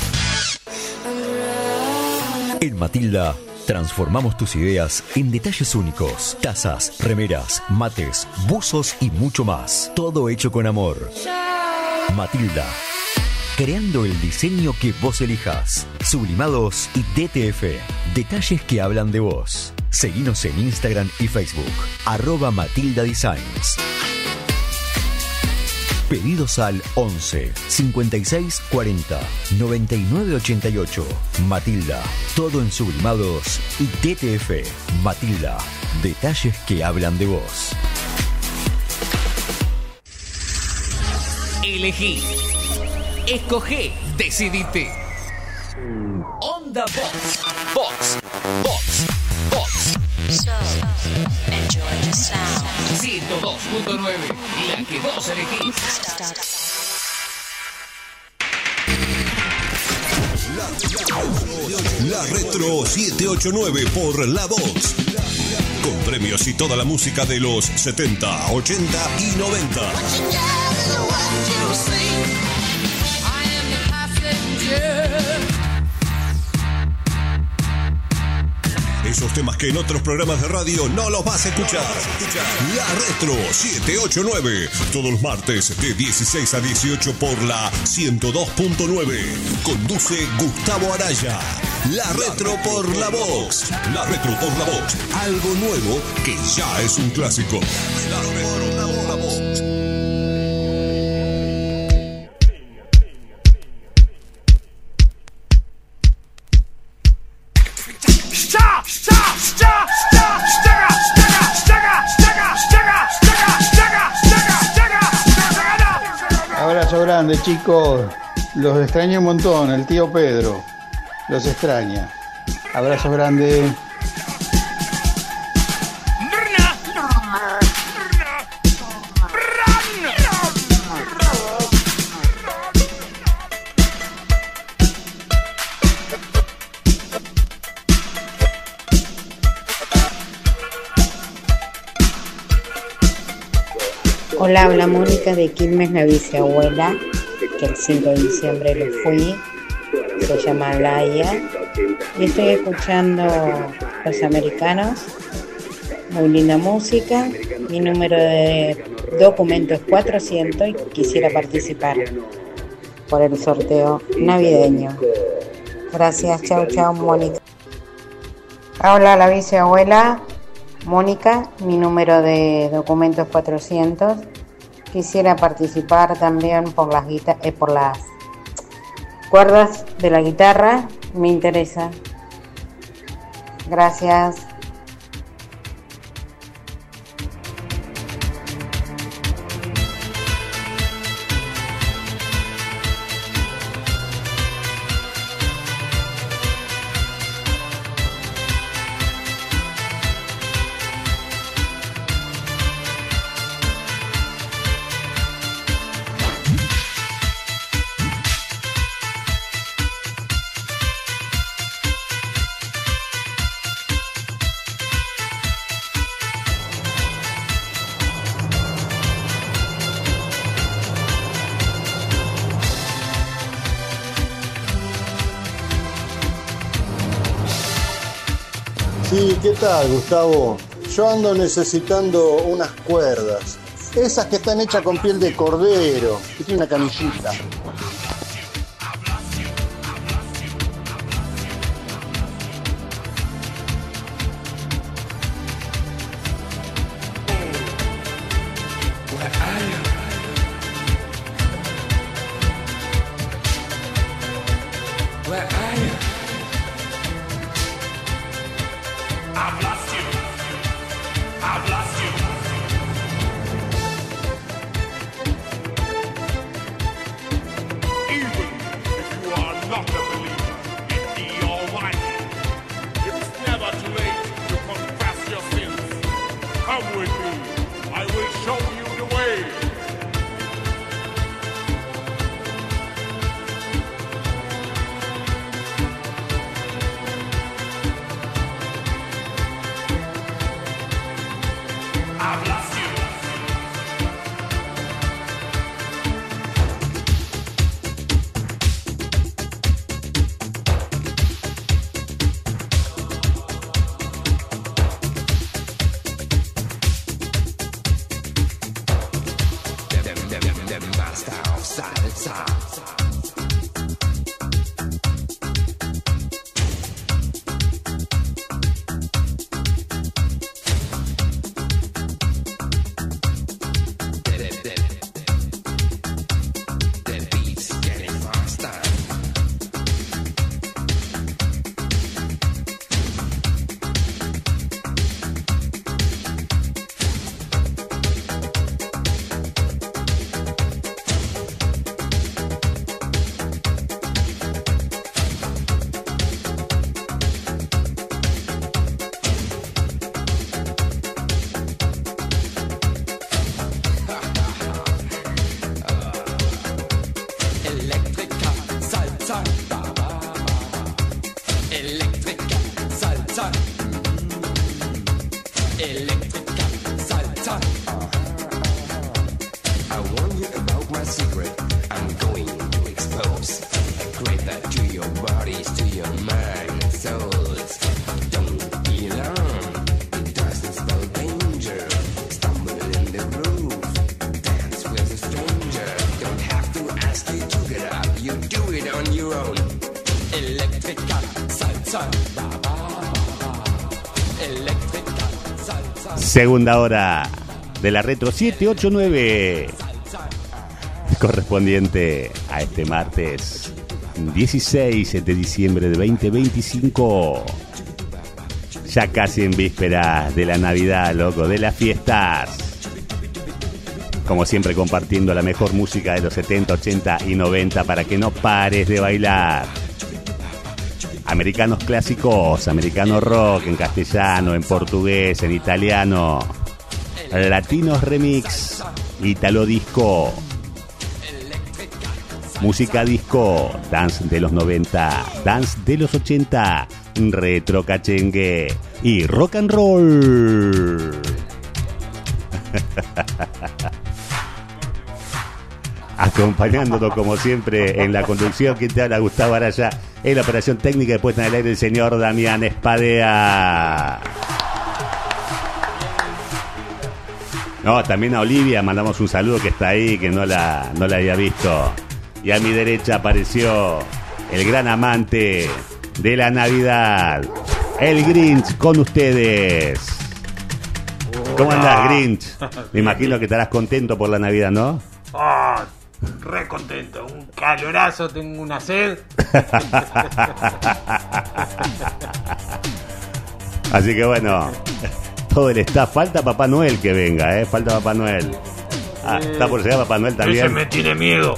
En Matilda transformamos tus ideas en detalles únicos. Tazas, remeras, mates, buzos y mucho más. Todo hecho con amor. Matilda. Creando el diseño que vos elijas. Sublimados y D T F. Detalles que hablan de vos. Seguinos en Instagram y Facebook. Arroba Matilda Designs. Pedidos al once, cincuenta y seis, cuarenta, noventa y nueve, ochenta y ocho. Matilda. Todo en sublimados y D T F. Matilda. Detalles que hablan de vos. Elegí. Escogé. Decidite. Onda Box. Box. Box. Box. So, enjoy the sound. ciento dos punto nueve. La que vos elegís. La Retro siete ocho nueve por La Voz. premios y toda la música de los setenta, ochenta y noventa. Esos temas que en otros programas de radio no los vas a escuchar. La Retro siete ocho nueve. Todos los martes de dieciséis a dieciocho por la ciento dos punto nueve. Conduce Gustavo Araya. La Retro por la Vox. La Retro por la Vox. Algo nuevo que ya es un clásico. La Retro por la Vox. Abrazo grande, chicos. Los extraño un montón. El tío Pedro los extraña. Abrazo grande. Hola, habla Mónica de Quilmes, la bisabuela, que el cinco de diciembre le fui, se llama Laia, y estoy escuchando Los Americanos, muy linda música, mi número de documento es cuatrocientos y quisiera participar por el sorteo navideño. Gracias, chao, chao, Mónica. Hola, la bisabuela. Mónica, mi número de documentos cuatrocientos. Quisiera participar también por las guita- eh, por las cuerdas de la guitarra, me interesa. Gracias. Sí, ¿qué tal, Gustavo? Yo ando necesitando unas cuerdas. Esas que están hechas con piel de cordero, que tiene una camillita. Electrical salsa. I warn you about my secret. I'm going to expose. Create that to your bodies, to your mind and souls. Don't be alarmed. It doesn't spell danger. Stumble in the groove. Dance with a stranger. Don't have to ask you to get up. You do it on your own. Electrical salsa. Electrical salsa. Segunda hora de la Retro siete ocho nueve, correspondiente a este martes dieciséis de diciembre de veinte veinticinco. Ya casi en vísperas de la Navidad, loco, de las fiestas. Como siempre, compartiendo la mejor música de los setenta, ochenta y noventa para que no pares de bailar. Americanos clásicos, americano rock en castellano, en portugués, en italiano, latinos remix, italo disco, música disco, dance de los noventa, dance de los ochenta, retro cachengue y rock and roll. Acompañándonos como siempre en la conducción, que te habla Gustavo Araya, en la operación técnica y puesta en el aire el señor Damián Espadea. No, también a Olivia mandamos un saludo, que está ahí, que no la, no la había visto. Y a mi derecha apareció el gran amante de la Navidad, el Grinch, con ustedes. ¿Cómo andás, Grinch? Me imagino que estarás contento por la Navidad, ¿no? Ah, re contento, un calorazo, tengo una sed. Así que bueno, todo el staff, falta Papá Noel que venga, ¿eh? Falta Papá Noel. Ah, Eh, está por llegar Papá Noel también. Ese me tiene miedo.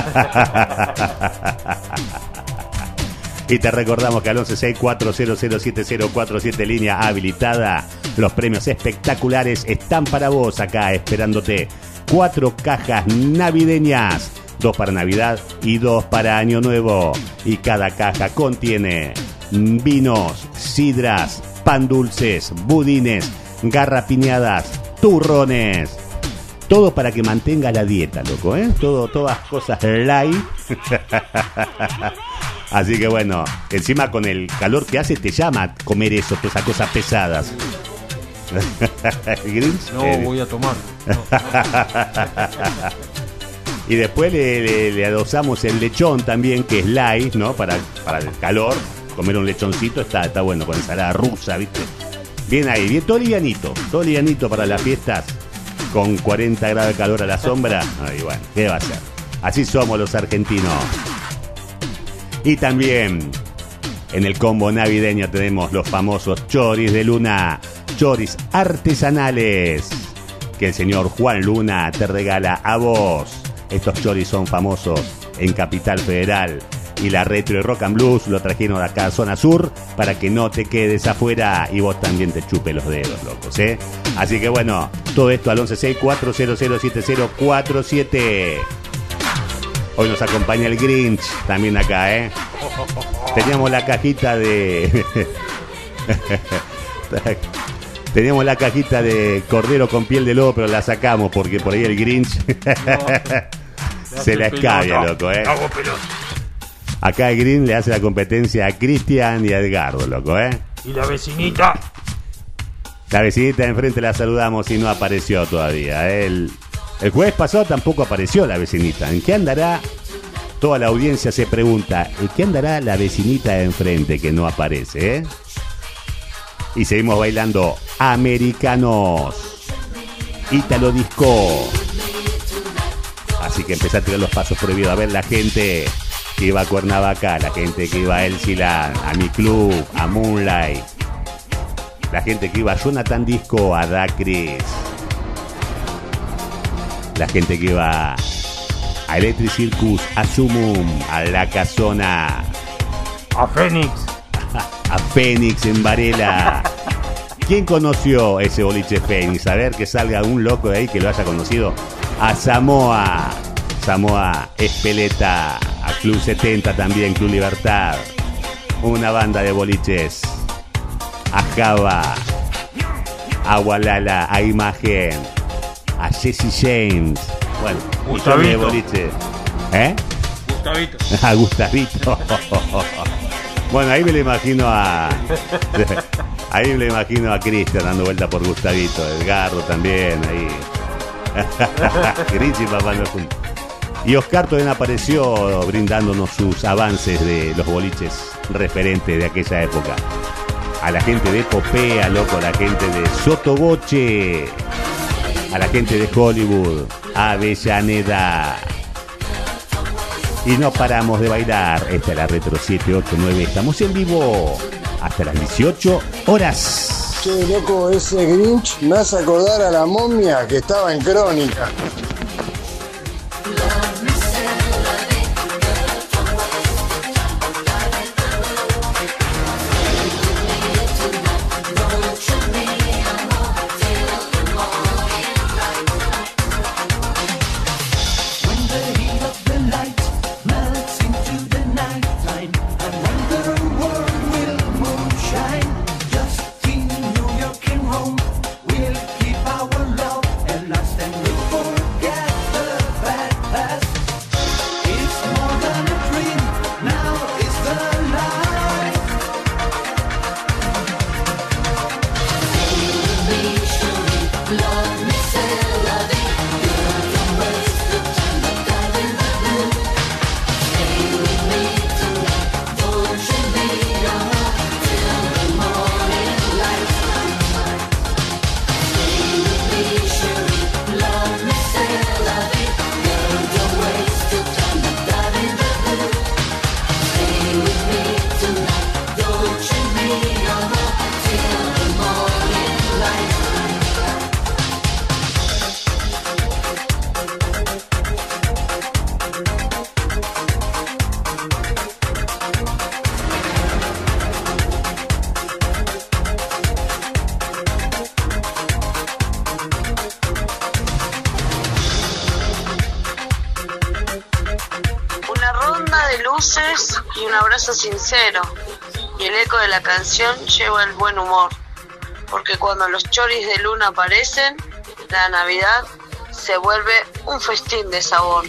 Y te recordamos que al once sesenta y cuatro cero cero siete cero cuatro siete, línea habilitada, los premios espectaculares están para vos acá esperándote. Cuatro cajas navideñas, dos para Navidad y dos para Año Nuevo. Y cada caja contiene vinos, sidras, pan dulces, budines, garrapiñadas, turrones. Todo para que mantenga la dieta, loco, ¿eh? Todo, todas cosas light. Así que bueno, encima con el calor que hace te llama comer eso, todas esas cosas pesadas. ¿Grinch? No, Eh, voy a tomar. Y después le, le, le adosamos el lechón también, que es light, ¿no? Para, para el calor, comer un lechoncito está, está bueno, con ensalada rusa, ¿viste? Bien ahí, bien, todo livianito, todo livianito para las fiestas, con cuarenta grados de calor a la sombra. Ay, bueno, ¿qué va a ser? Así somos los argentinos. Y también en el combo navideño tenemos los famosos choris de Luna, choris artesanales, que el señor Juan Luna te regala a vos. Estos choris son famosos en Capital Federal, y la Retro y Rock and Blues lo trajeron de acá a Zona Sur para que no te quedes afuera y vos también te chupes los dedos, locos, ¿eh? Así que bueno, todo esto al once sesenta y cuatro cero cero siete cero cuatro siete. Hoy nos acompaña el Grinch también acá, ¿eh? Teníamos la cajita de... Teníamos la cajita de cordero con piel de lobo, pero la sacamos porque por ahí el Grinch se la escabia, loco, ¿eh? Hago pelota. Acá el Grinch le hace la competencia a Cristian y a Edgardo, loco, ¿eh? Y la vecinita. La vecinita de enfrente la saludamos y no apareció todavía. El, el jueves pasado tampoco apareció la vecinita. ¿En qué andará? Toda la audiencia se pregunta, ¿en qué andará la vecinita de enfrente que no aparece, eh? Y seguimos bailando americanos, ítalo disco. Así que empecé a tirar los pasos prohibidos. A ver, la gente que iba a Cuernavaca, la gente que iba a Elsilan, a mi club, a Moonlight, la gente que iba a Jonathan Disco, a Dacris, la gente que iba a Electric Circus, a Sumum, a La Casona, A Fénix, a Fénix en Varela. ¿Quién conoció ese boliche Fénix? A ver, que salga un loco de ahí que lo haya conocido. A Samoa, Samoa Espeleta, a Club setenta también, Club Libertad. Una banda de boliches. A Java, a Walala, a Imagen, a Jesse James. Bueno, Gustavito. millones de boliches. ¿Eh? Gustavito. A Gustavito. Bueno, ahí me lo imagino a. Ahí me lo imagino a Cristian dando vuelta por Gustavito. Edgardo también, ahí. Grinch y Papá Noel juntos. Y Oscar todavía apareció brindándonos sus avances de los boliches referentes de aquella época. A la gente de Popea, loco, a la gente de Sotoboche, a la gente de Hollywood, Avellaneda. Y no paramos de bailar. Esta es la Retro siete ocho nueve. Estamos en vivo hasta las dieciocho horas. Che, loco, ese Grinch me hace acordar a la momia que estaba en Crónica. Y un abrazo sincero, y el eco de la canción lleva el buen humor, porque cuando los choris de luna aparecen, la Navidad se vuelve un festín de sabor.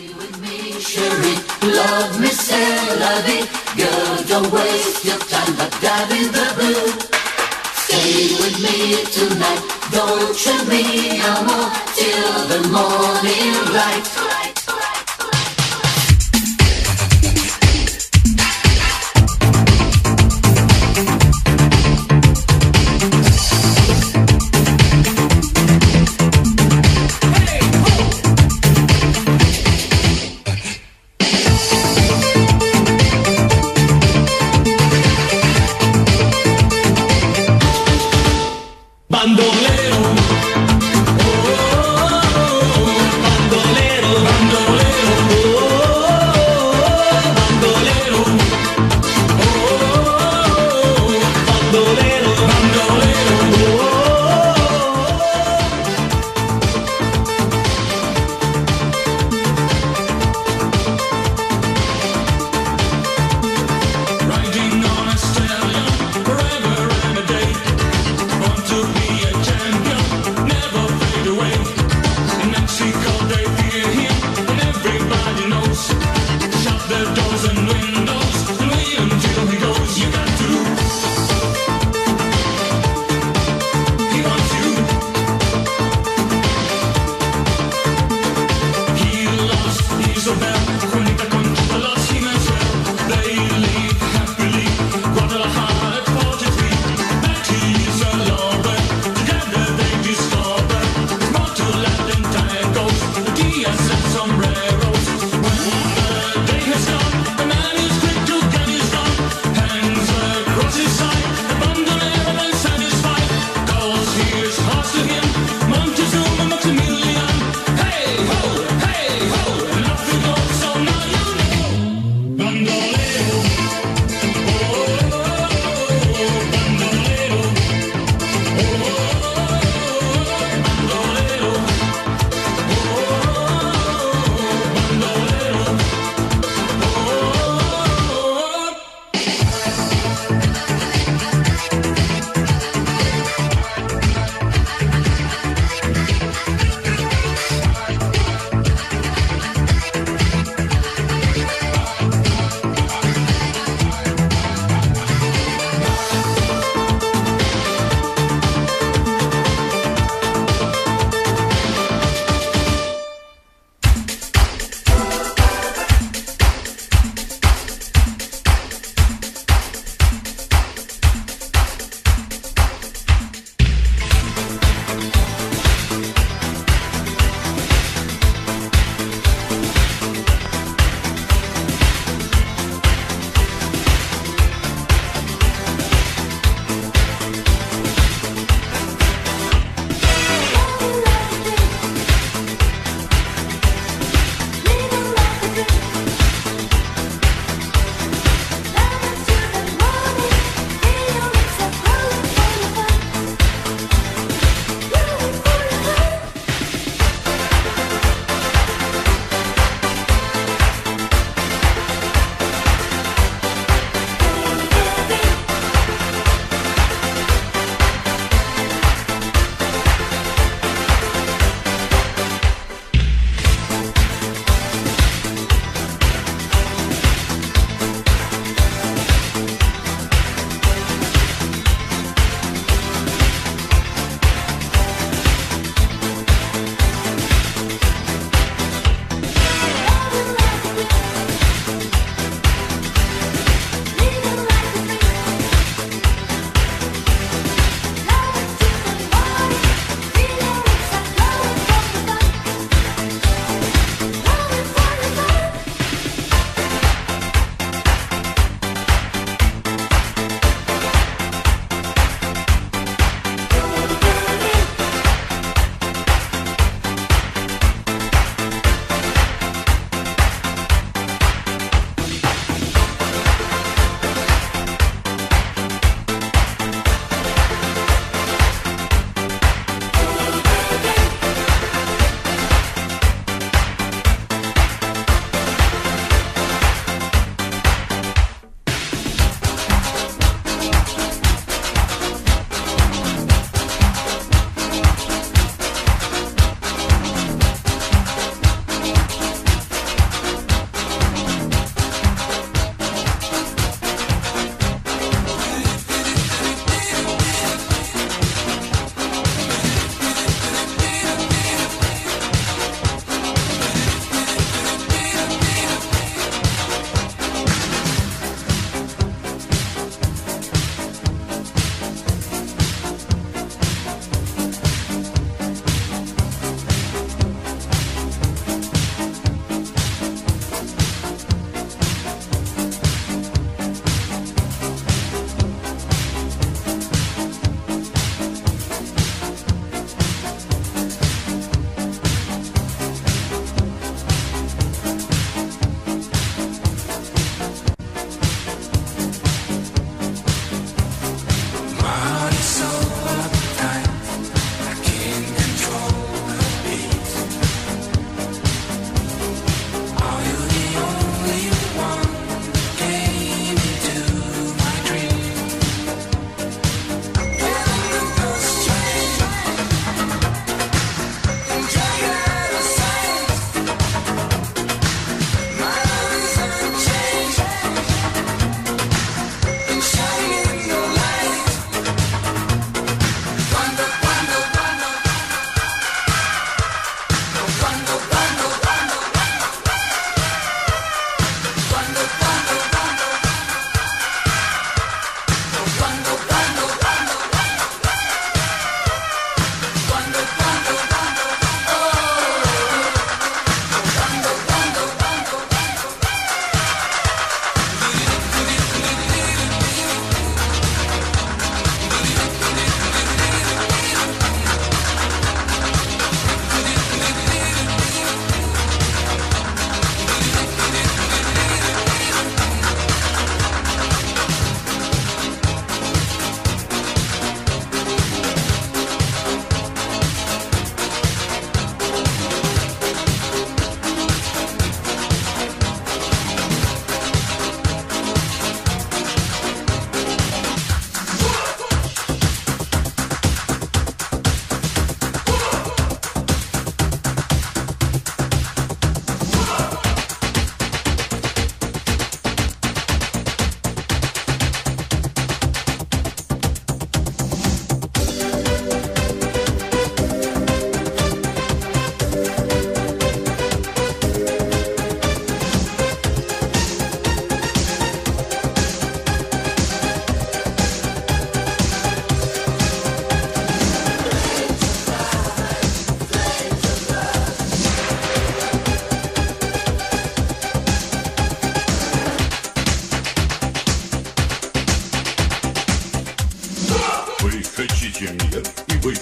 Bandolero, oh, oh, oh, bandolero, bandolero.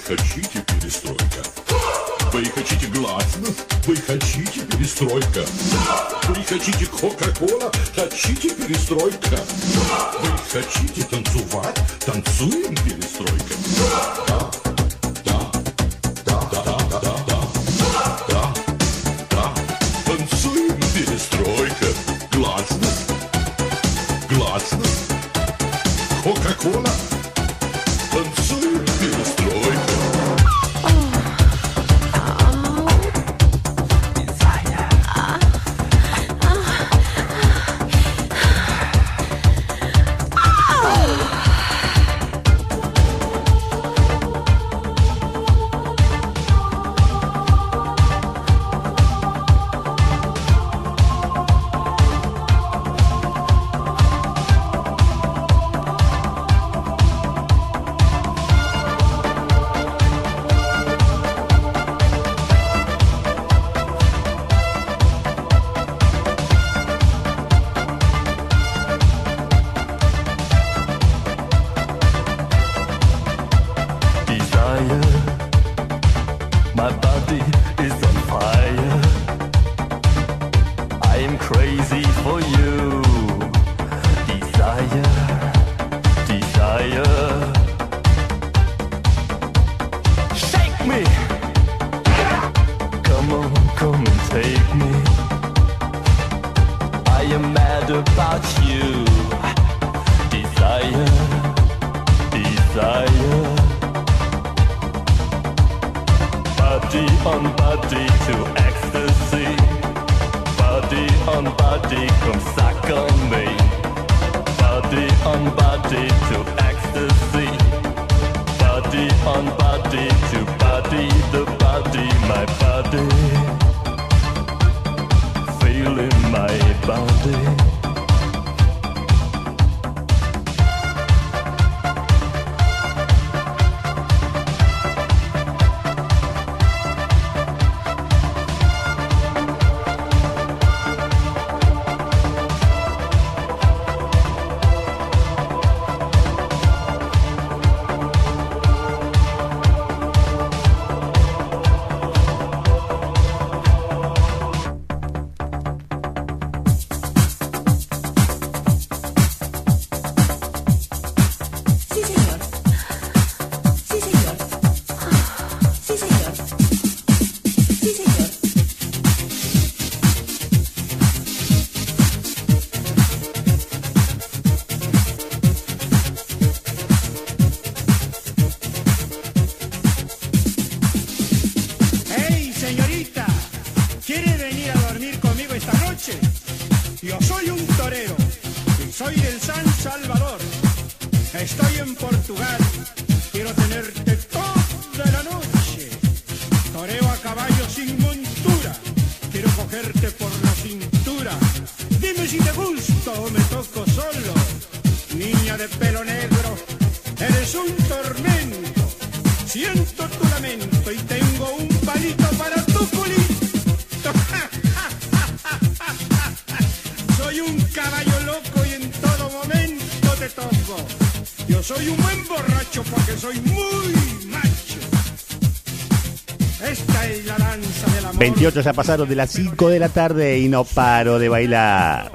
хотите перестройка? Вы хотите гласность? Вы хотите перестройка? Вы хотите Кока-Кола? Хотите перестройка? Вы хотите танцевать? Танцуем перестройка? Да, да, да, да, да, да, да, да, да, танцуем перестройка. Гласность, гласность, Кока-Кола, танцуем перестройка. veintiocho ya pasaron de las cinco de la tarde y no paro de bailar.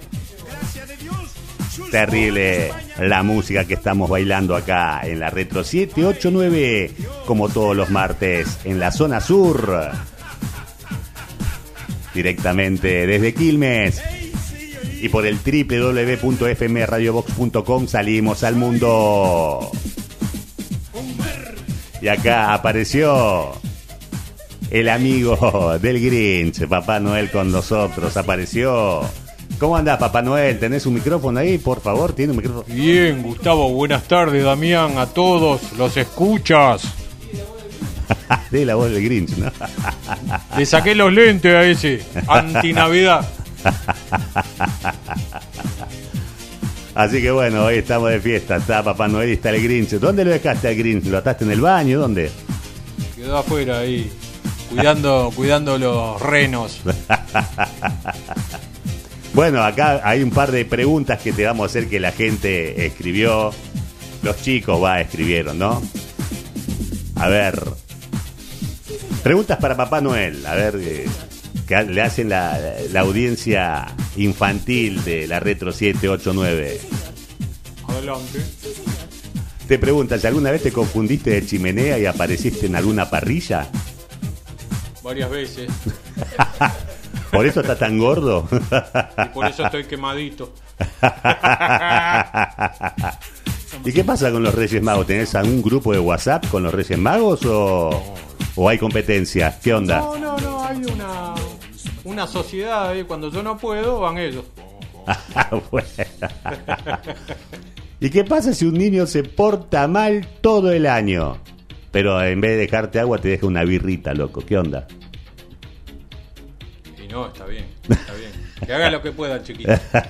Terrible la música que estamos bailando acá en la Retro siete ocho nueve, como todos los martes en la zona sur, directamente desde Quilmes, y por el doble u doble u doble u punto f m radio box punto com salimos al mundo. Y acá apareció el amigo del Grinch, Papá Noel, con nosotros. Apareció. ¿Cómo andás, Papá Noel? ¿Tenés un micrófono ahí? Por favor, ¿tiene un micrófono? Bien, Gustavo, buenas tardes, Damián, a todos, los escuchas. De la voz del Grinch, ¿no? Le saqué los lentes a ese, antinavidad. Así que bueno, hoy estamos de fiesta. Está Papá Noel y está el Grinch. ¿Dónde lo dejaste al Grinch? ¿Lo ataste en el baño? ¿Dónde? Quedó afuera ahí, cuidando, cuidando los renos. Bueno, acá hay un par de preguntas que te vamos a hacer que la gente escribió. Los chicos, va, escribieron, ¿no? A ver, Preguntas para Papá Noel. A ver, eh, que le hacen la, la audiencia infantil de la Retro siete ocho nueve. Adelante. Te preguntan si alguna vez te confundiste de chimenea y apareciste en alguna parrilla. Varias veces. ¿Por eso estás tan gordo? Y por eso estoy quemadito. ¿Y qué pasa con los Reyes Magos? ¿Tenés algún grupo de WhatsApp con los Reyes Magos o, o hay competencia? ¿Qué onda? No, no, no, hay una, una sociedad y cuando yo no puedo, van ellos. Bueno. ¿Y qué pasa si un niño se porta mal todo el año? Pero en vez de dejarte agua te deja una birrita, loco. ¿Qué onda? Y no, está bien, está bien. Que haga lo que pueda, chiquito.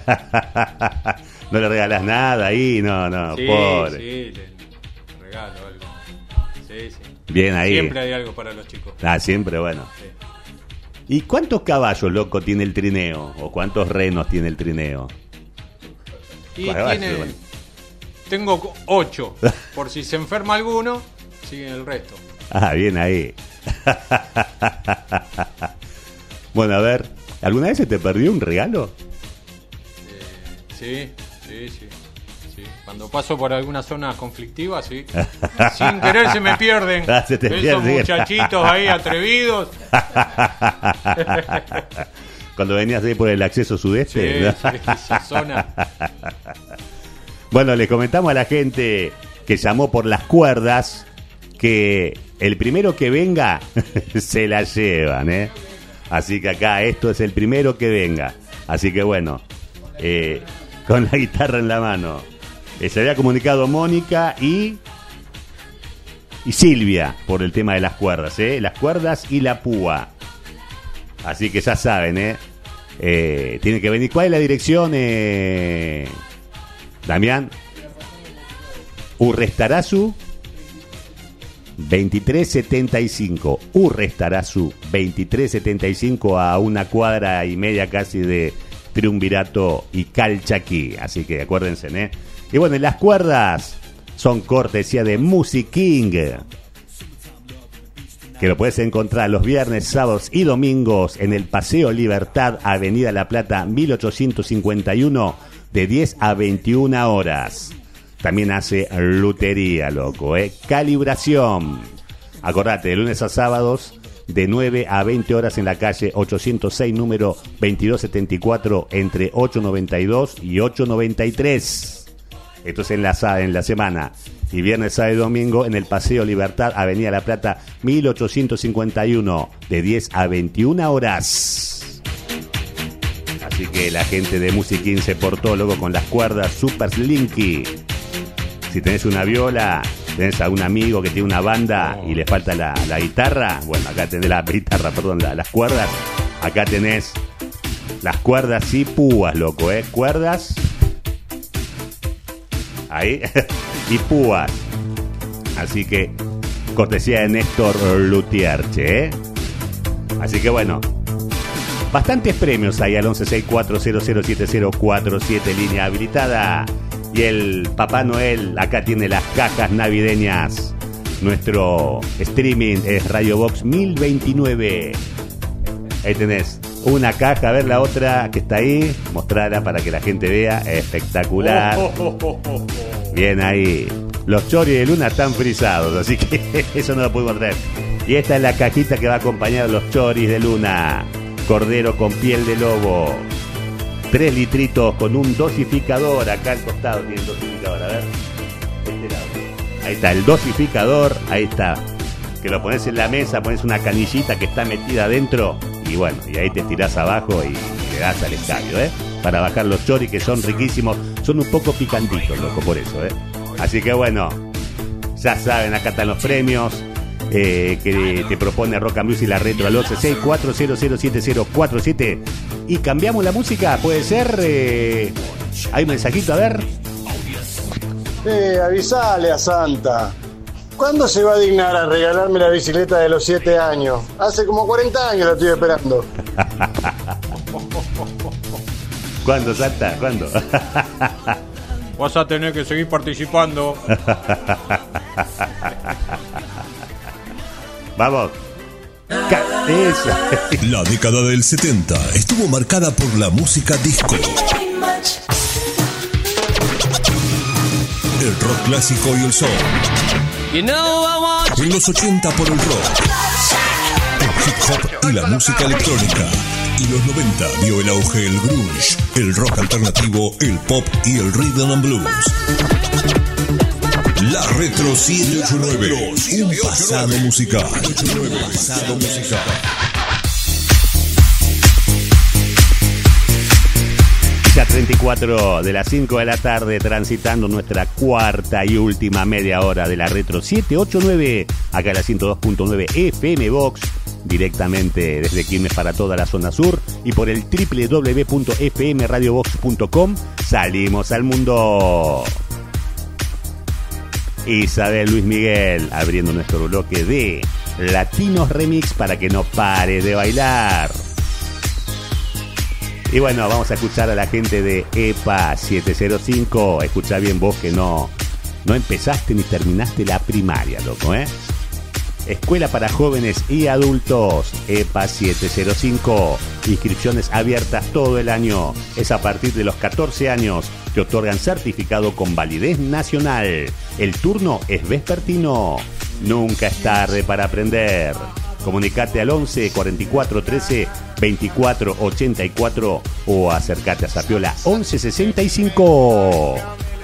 No le regalás nada ahí, no, no, Sí, pobre. sí, le regalo algo. Sí, sí. Bien ahí. Siempre hay algo para los chicos. Ah, siempre, bueno. Sí. ¿Y cuántos caballos, loco, tiene el trineo? ¿O cuántos renos tiene el trineo? Y Caballos, tiene... bueno. Tengo ocho. Por si se enferma alguno, siguen el resto. Ah, bien ahí. Bueno, a ver, ¿alguna vez se te perdió un regalo? Sí, sí, sí, sí. Cuando paso por alguna zona conflictiva, sí. Sin querer se me pierden. Ah, se te Esos pierden. muchachitos ahí atrevidos. Cuando venías ahí por el acceso sudeste. Sí, ¿no? sí, esa zona. Bueno, le comentamos a la gente que llamó por las cuerdas que el primero que venga se la llevan, ¿eh? Así que acá esto es el primero que venga. Así que bueno, eh, con la guitarra en la mano. Eh, se había comunicado Mónica y y Silvia por el tema de las cuerdas, ¿eh? Las cuerdas y la púa. Así que ya saben, ¿eh? eh tiene que venir. ¿Cuál es la dirección, eh, Damián? Urrestarazu veintitrés setenta y cinco. Urrestarazu veintitrés setenta y cinco, a una cuadra y media casi de Triunvirato y Calchaquí. Así que acuérdense, ¿eh? Y bueno, las cuerdas son cortesía de Music King, que lo puedes encontrar los viernes, sábados y domingos en el Paseo Libertad, Avenida La Plata mil ochocientos cincuenta y uno, de diez a veintiuna horas. También hace lutería, loco, ¿eh? Calibración. Acordate, de lunes a sábados, de nueve a veinte horas en la calle ochocientos seis, número veintidós setenta y cuatro, entre ocho noventa y dos y ocho noventa y tres. Esto es en la, en la semana. Y viernes, sábado y domingo en el Paseo Libertad, Avenida La Plata mil ochocientos cincuenta y uno, de diez a veintiuna horas. Así que la gente de Music se portó, loco, con las cuerdas Super Slinky. Si tenés una viola, tenés a un amigo que tiene una banda y le falta la, la guitarra, bueno, acá tenés la guitarra, perdón, la, las cuerdas. Acá tenés las cuerdas y púas, loco, ¿eh? Cuerdas. Ahí. Y púas. Así que, cortesía de Néstor Lutierche, ¿eh? Así que bueno, bastantes premios ahí al once sesenta y cuatro cero cero siete cero cuatro siete, línea habilitada. Y el Papá Noel acá tiene las cajas navideñas. Nuestro streaming es Radio Box mil veintinueve. Ahí tenés una caja, a ver la otra que está ahí, mostrala para que la gente vea. Espectacular. Oh, oh, oh, oh, oh. Bien ahí. Los choris de Luna están frisados, así que eso no lo pudimos traer. Y esta es la cajita que va a acompañar a los choris de Luna. Cordero con piel de lobo. Tres litritos con un dosificador. Acá al costado tiene el dosificador. A ver. Este lado. Ahí está el dosificador. Ahí está. Que lo pones en la mesa, pones una canillita que está metida adentro. Y bueno, y ahí te tirás abajo y le das al escabio, ¿eh? Para bajar los choris, que son riquísimos. Son un poco picantitos, loco, por eso, ¿eh? Así que bueno, ya saben, acá están los premios. Eh, que te propone Rock and Blues y la Retro al once sesenta y cuatro cero cero siete cero cuatro siete. Y cambiamos la música, puede ser. Eh, hay un mensajito, a ver. Eh, avisale a Santa. ¿Cuándo se va a dignar a regalarme la bicicleta de los siete años? Hace como cuarenta años la estoy esperando. ¿Cuándo, Santa? ¿Cuándo? Vas a tener que seguir participando. Vamos. Esa. La década del setenta estuvo marcada por la música disco. El rock clásico y el soul. En los ochenta por el rock, el hip hop y la música electrónica. Y los noventa vio el auge del grunge, el rock alternativo, el pop y el rhythm and blues. La Retro siete ocho nueve, un pasado musical. Pasado musical. Ya treinta y cuatro de las cinco de la tarde, transitando nuestra cuarta y última media hora de la Retro siete ocho nueve, acá en la ciento dos punto nueve F M Box, directamente desde Quilmes para toda la zona sur y por el doble u doble u doble u punto f m radio box punto com. Salimos al mundo. Isabel Luis Miguel abriendo nuestro bloque de Latinos Remix para que no pare de bailar. Y bueno, vamos a escuchar a la gente de E P A siete cero cinco. Escuchá bien vos que no, no empezaste ni terminaste la primaria, loco, ¿eh? Escuela para jóvenes y adultos, E P A siete cero cinco. Inscripciones abiertas todo el año. Es a partir de los catorce años. Te otorgan certificado con validez nacional. El turno es vespertino. Nunca es tarde para aprender. Comunicate al once cuarenta y cuatro trece veinticuatro ochenta y cuatro o acércate a Zapiola once sesenta y cinco.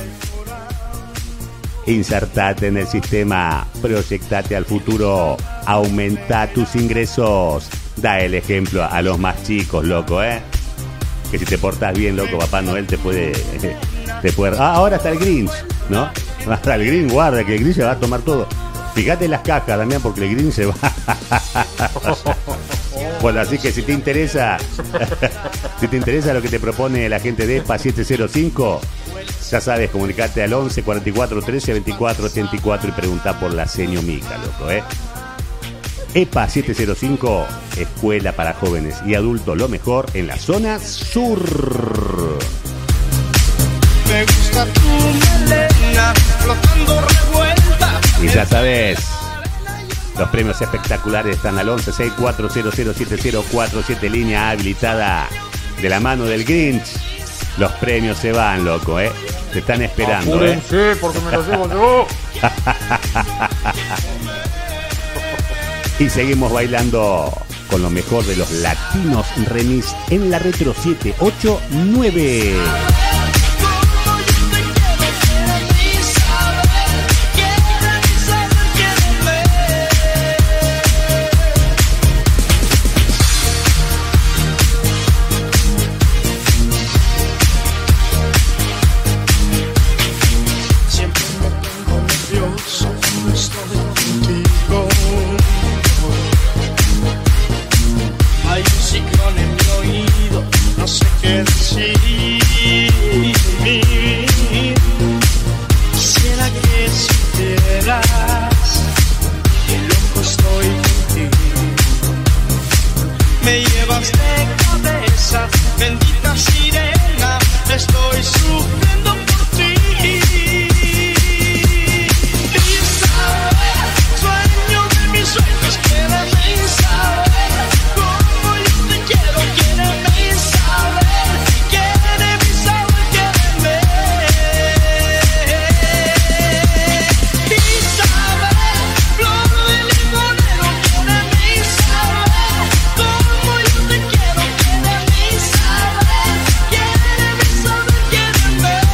Insertate en el sistema, proyectate al futuro, aumenta tus ingresos. Da el ejemplo a los más chicos, loco, ¿eh? Que si te portás bien, loco, Papá Noel te puede... Te puede... Ah, ahora está el Grinch, ¿no? Hasta el Grinch, guarda, que el Grinch se va a tomar todo. Fíjate en las cajas, Damián, porque el Grinch se va. Bueno, así que si te interesa, si te interesa lo que te propone la gente de E P A siete cero cinco, ya sabes, comunicarte al once cuarenta y cuatro trece veinticuatro ochenta y cuatro y preguntar por la seño Mica, loco, ¿eh? E P A siete cero cinco, escuela para jóvenes y adultos, lo mejor en la zona sur. Me gusta tu melena, flotando revuelta. Y ya sabes, los premios espectaculares están al once sesenta y cuatro cero cero siete cero cuatro siete, línea habilitada de la mano del Grinch. Los premios se van, loco, ¿eh? Te están esperando, Apúrense, ¿eh? porque me los llevo yo. Y seguimos bailando con lo mejor de los Latinos Remix en la Retro siete ocho nueve. Bendita sirena, estoy sufriendo por ti. Isabel, sueño de mis sueños, quiéreme Isabel, como yo te quiero, quiéreme Isabel, quiéreme Isabel, quiéreme. Isabel, flor de limonero, quiéreme Isabel, como yo te quiero, quiéreme Isabel, quiéreme Isabel, quiéreme.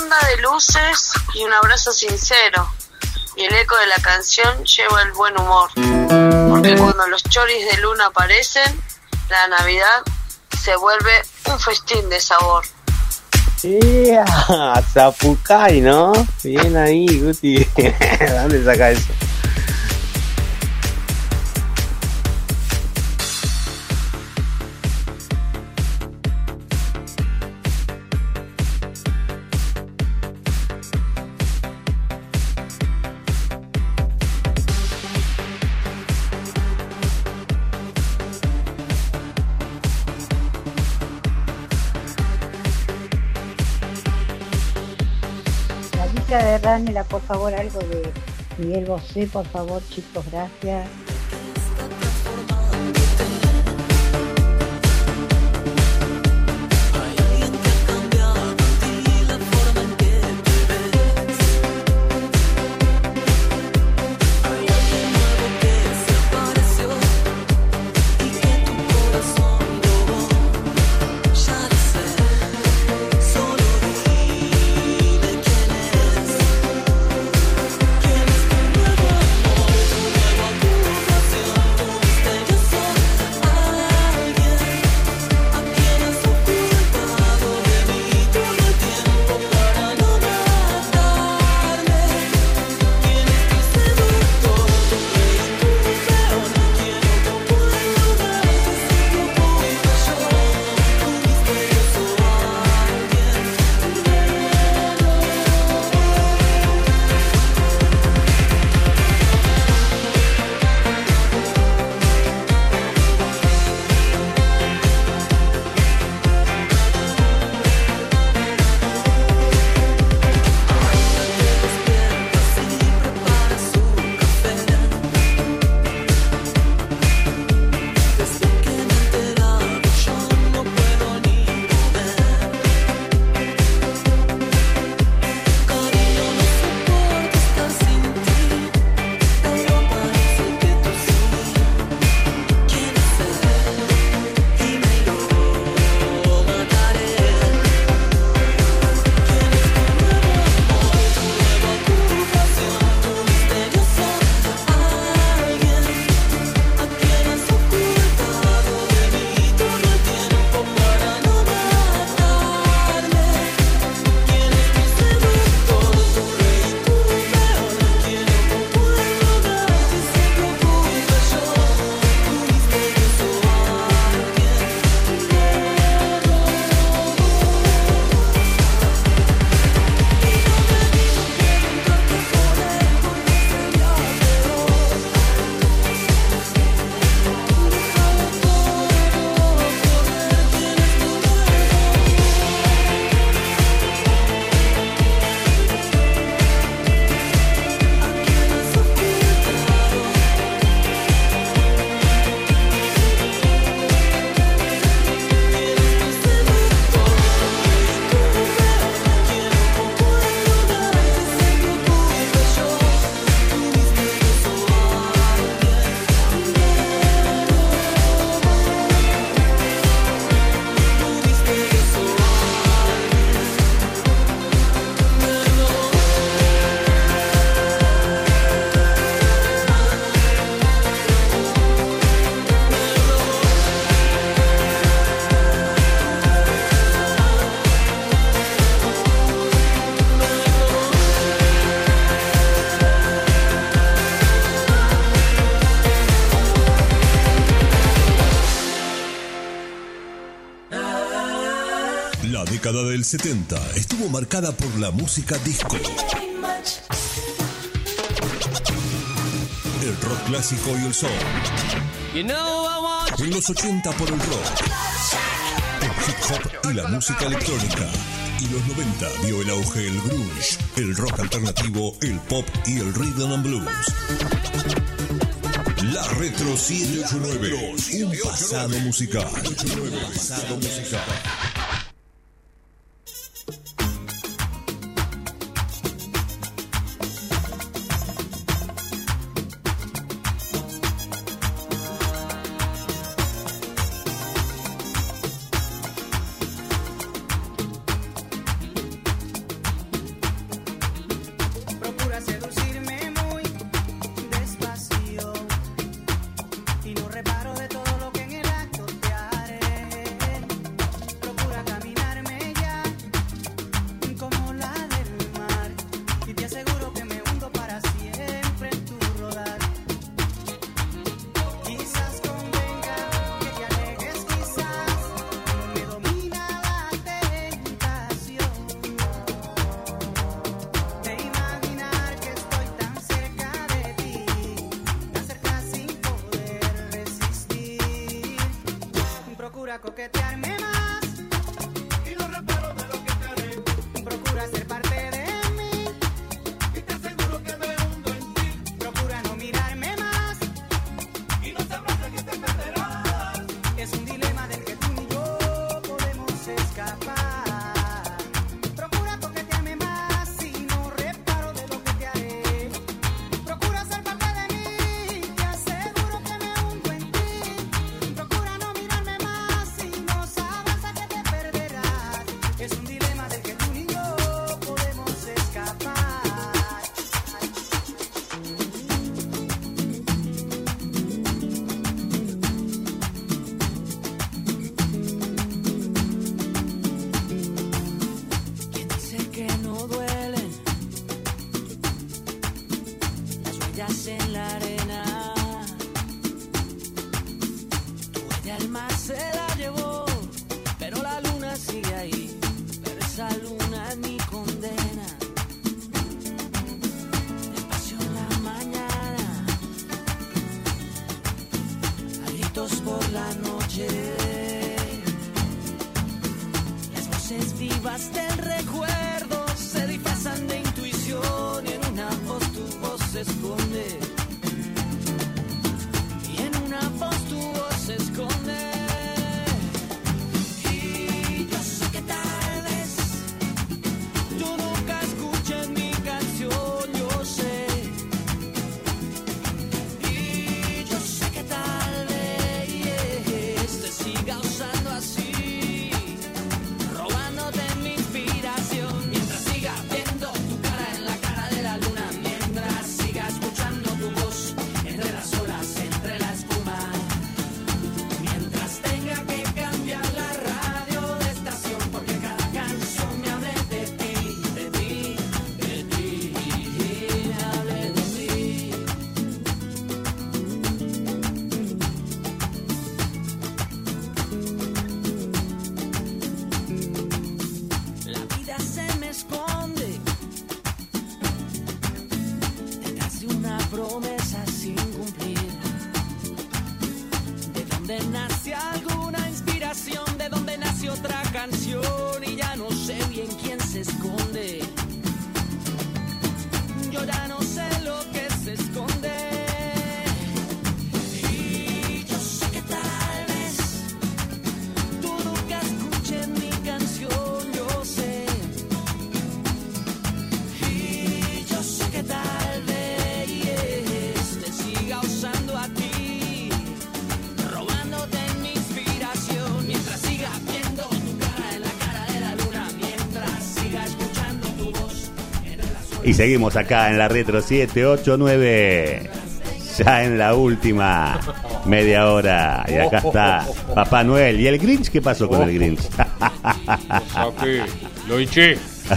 ronda de luces y un abrazo sincero. Y el eco de la canción lleva el buen humor. Porque cuando los choris de luna aparecen, la Navidad se vuelve un festín de sabor. ¡Yeah! Zapucay, ¿no? Bien ahí, Guti. ¿De dónde saca eso? De Ranela, por favor, algo de Miguel Bosé, por favor, chicos, gracias. La década del setenta estuvo marcada por la música disco, el rock clásico y el soul. En los ochenta por el rock, el hip hop y la música electrónica. Y los noventa vio el auge el grunge, el rock alternativo, el pop y el rhythm and blues. La Retro siete ocho nueve, un pasado musical. Un pasado musical. huellas en la arena. Tu huella al mar se la llevó, pero la luna sigue ahí. Pero esa luna es mi condena. Despacio en la mañana, a gritos por la noche. Las voces vivas del recuerdo se disfrazan de intuición y en una voz tu voz se esconde. Y en una voz tu voz se esconde. Y yo sé que tal vez tú nunca escuches mi canción, yo sé. Y yo sé que tal vez te siga usando así, robándote mi inspiración. Mientras siga viendo tu cara en la cara de la luna, mientras siga escuchando tu voz entre las olas, entre la espuma, mientras tenga que cambiar la radio de estación, porque cada canción me hable de ti, de ti, de ti, me hable de ti. La vida se me esconde detrás de una promesa sin cumplir. De donde nace alguna inspiración, de donde nace otra canción, y ya no sé bien quién se esconde. Yo ya no sé lo que se esconde. Y yo sé que tal vez tú nunca escuches mi canción, yo sé. Y yo sé que tal vez te siga usando a ti, robándote mi inspiración. Mientras siga viendo tu cara en la cara de la luna, mientras siga escuchando tu voz. Y seguimos acá en la Retro siete ocho nueve, ya en la última media hora. Y acá está Papá Noel. ¿Y el Grinch? ¿Qué pasó con el Grinch? Saqué, lo hinché.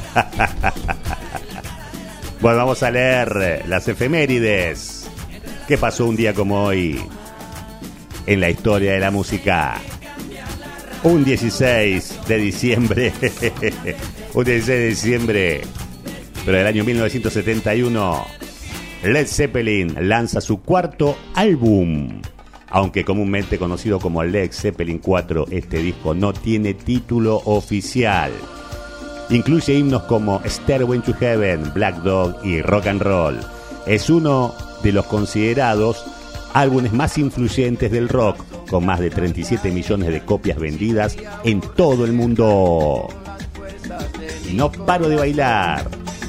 Bueno, vamos a leer las efemérides. ¿Qué pasó un día como hoy en la historia de la música? Un dieciséis de diciembre. Un dieciséis de diciembre, pero del año mil novecientos setenta y uno, Led Zeppelin lanza su cuarto álbum. Aunque comúnmente conocido como Led Zeppelin cuatro, este disco no tiene título oficial. Incluye himnos como Stairway to Heaven, Black Dog y Rock and Roll. Es uno de los considerados álbumes más influyentes del rock, con más de treinta y siete millones de copias vendidas en todo el mundo. Y no paro de bailar.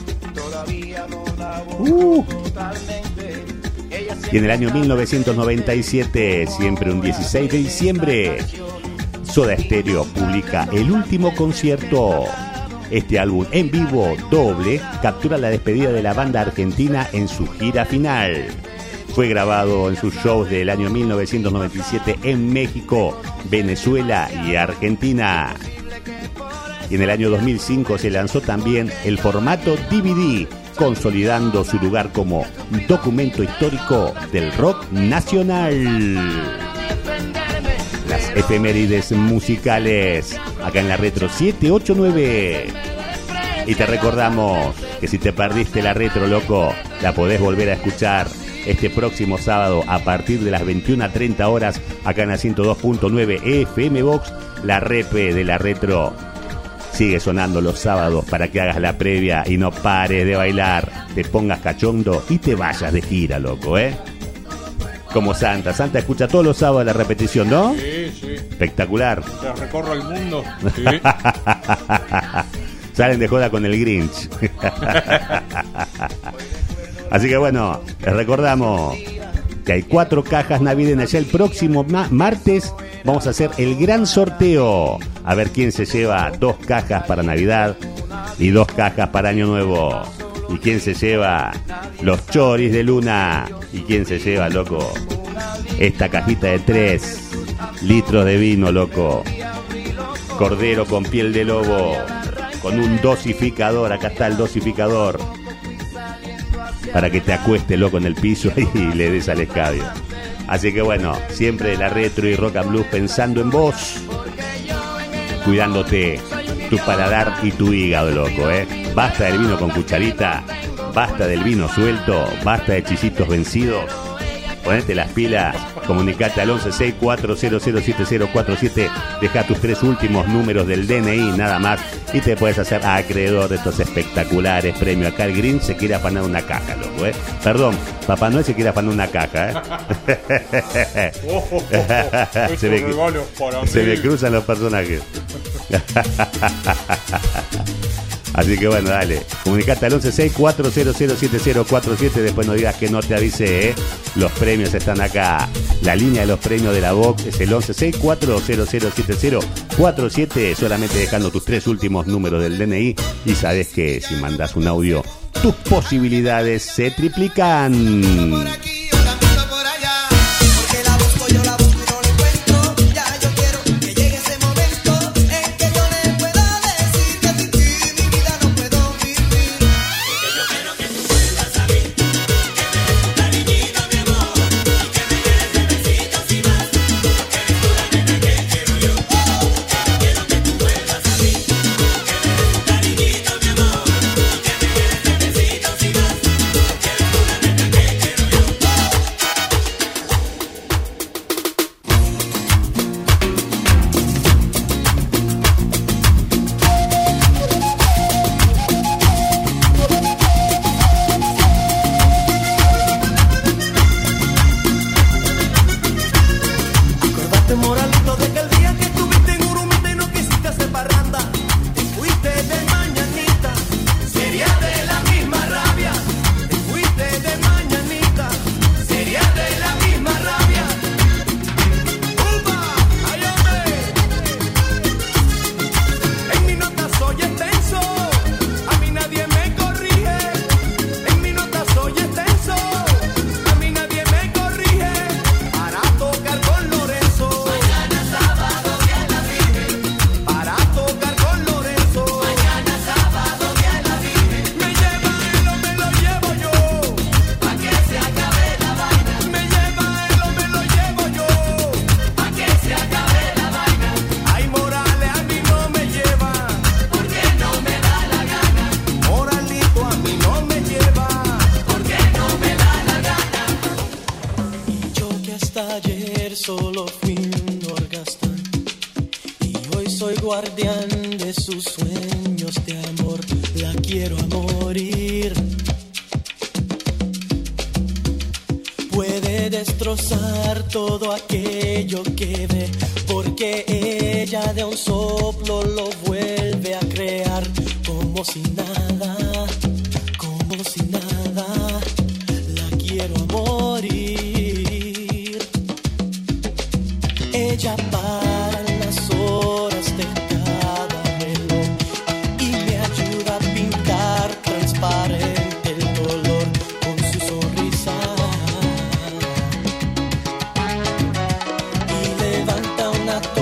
Uh. Y en el año mil novecientos noventa y siete, siempre un dieciséis de diciembre, Soda Stereo publica El Último Concierto. Este álbum en vivo doble captura la despedida de la banda argentina en su gira final. Fue grabado en sus shows del año mil novecientos noventa y siete en México, Venezuela y Argentina. Y en el año dos mil cinco se lanzó también el formato D V D, consolidando su lugar como documento histórico del rock nacional. Las efemérides musicales acá en la Retro siete ocho nueve. Y te recordamos que si te perdiste la Retro, loco, la podés volver a escuchar este próximo sábado a partir de las veintiuna treinta horas acá en la ciento dos punto nueve F M Box. La repe de la Retro sigue sonando los sábados para que hagas la previa y no pares de bailar, te pongas cachondo y te vayas de gira, loco, ¿eh? Como Santa. Santa escucha todos los sábados la repetición, ¿no? Sí, sí. Espectacular. Ya recorro el mundo. Sí. Salen de joda con el Grinch. Así que bueno, les recordamos que hay cuatro cajas navideñas. Ya el próximo ma- martes vamos a hacer el gran sorteo. A ver quién se lleva dos cajas para Navidad y dos cajas para Año Nuevo. Y quién se lleva los choris de Luna. Y quién se lleva, loco, esta cajita de tres litros de vino, loco. Cordero con piel de lobo, con un dosificador. Acá está el dosificador. para que te acuestes loco en el piso y le des al escabio. Así que bueno, siempre la retro y rock and blues pensando en vos, cuidándote tu paladar y tu hígado, loco, ¿eh? Basta del vino con cucharita, basta del vino suelto, basta de chisitos vencidos. Ponete las pilas, comunicate al once sesenta y cuatro cero cero siete cero cuatro siete, deja tus tres últimos números del D N I nada más y te puedes hacer acreedor de estos espectaculares premios. Acá el Green se quiere afanar una caja, loco, ¿eh? Perdón, Papá Noel se quiere afanar una caja, ¿eh? se, me, se me cruzan los personajes. Así que bueno, dale, comunicate al once sesenta y cuatro cero cero siete cero cuatro siete. Después no digas que no te avisé, ¿eh? Los premios están acá. La línea de los premios de la Vox es el once sesenta y cuatro cero cero siete cero cuatro siete. Solamente dejando tus tres últimos números del D N I. Y sabes que si mandas un audio, tus posibilidades se triplican.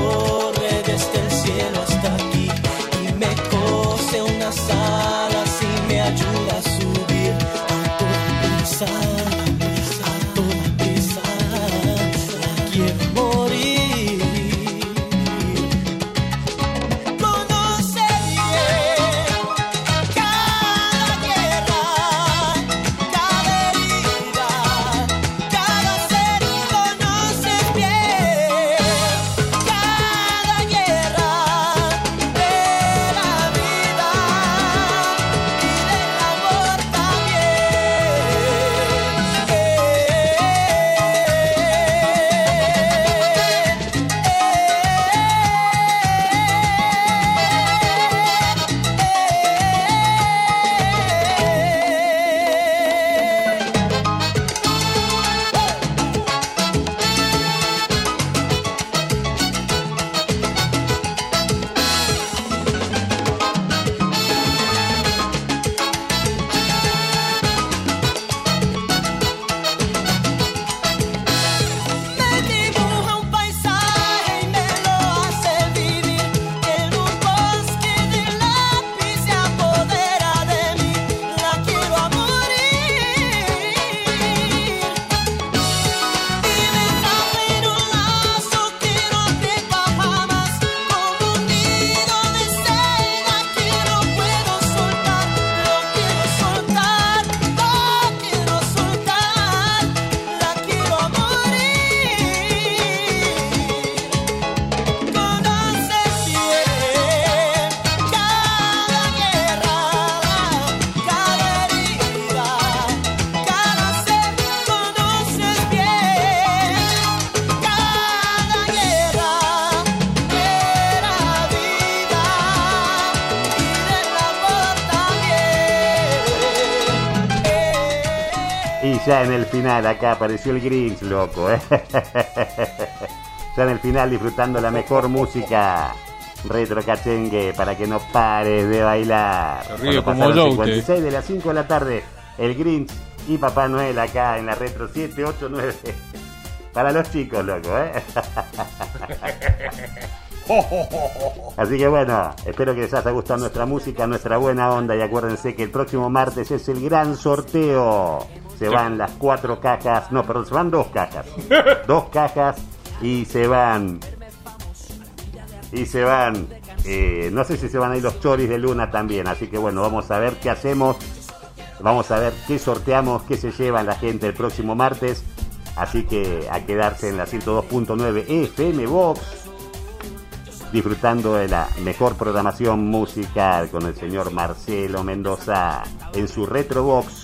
Desde el cielo hasta aquí y me cose unas alas sin Y ya en el final, acá apareció el Grinch, loco, ¿eh? Ya en el final disfrutando la mejor música retro cachengue para que no pares de bailar. Se ríe Cuando como pasaron yo, cincuenta y usted. seis de las cinco de la tarde, el Grinch y Papá Noel acá en la retro siete ocho nueve. Para los chicos, loco, ¿eh? Así que bueno, espero que les haya gustado nuestra música, nuestra buena onda, y acuérdense que el próximo martes es el gran sorteo. Se van las cuatro cajas, no, perdón, se van dos cajas. Dos cajas y se van... Y se van... Eh, no sé si se van a ir los choris de Luna también, así que bueno, vamos a ver qué hacemos. Vamos a ver qué sorteamos, qué se llevan la gente el próximo martes. Así que a quedarse en la ciento dos punto nueve F M Box, disfrutando de la mejor programación musical con el señor Marcelo Mendoza en su Retro Box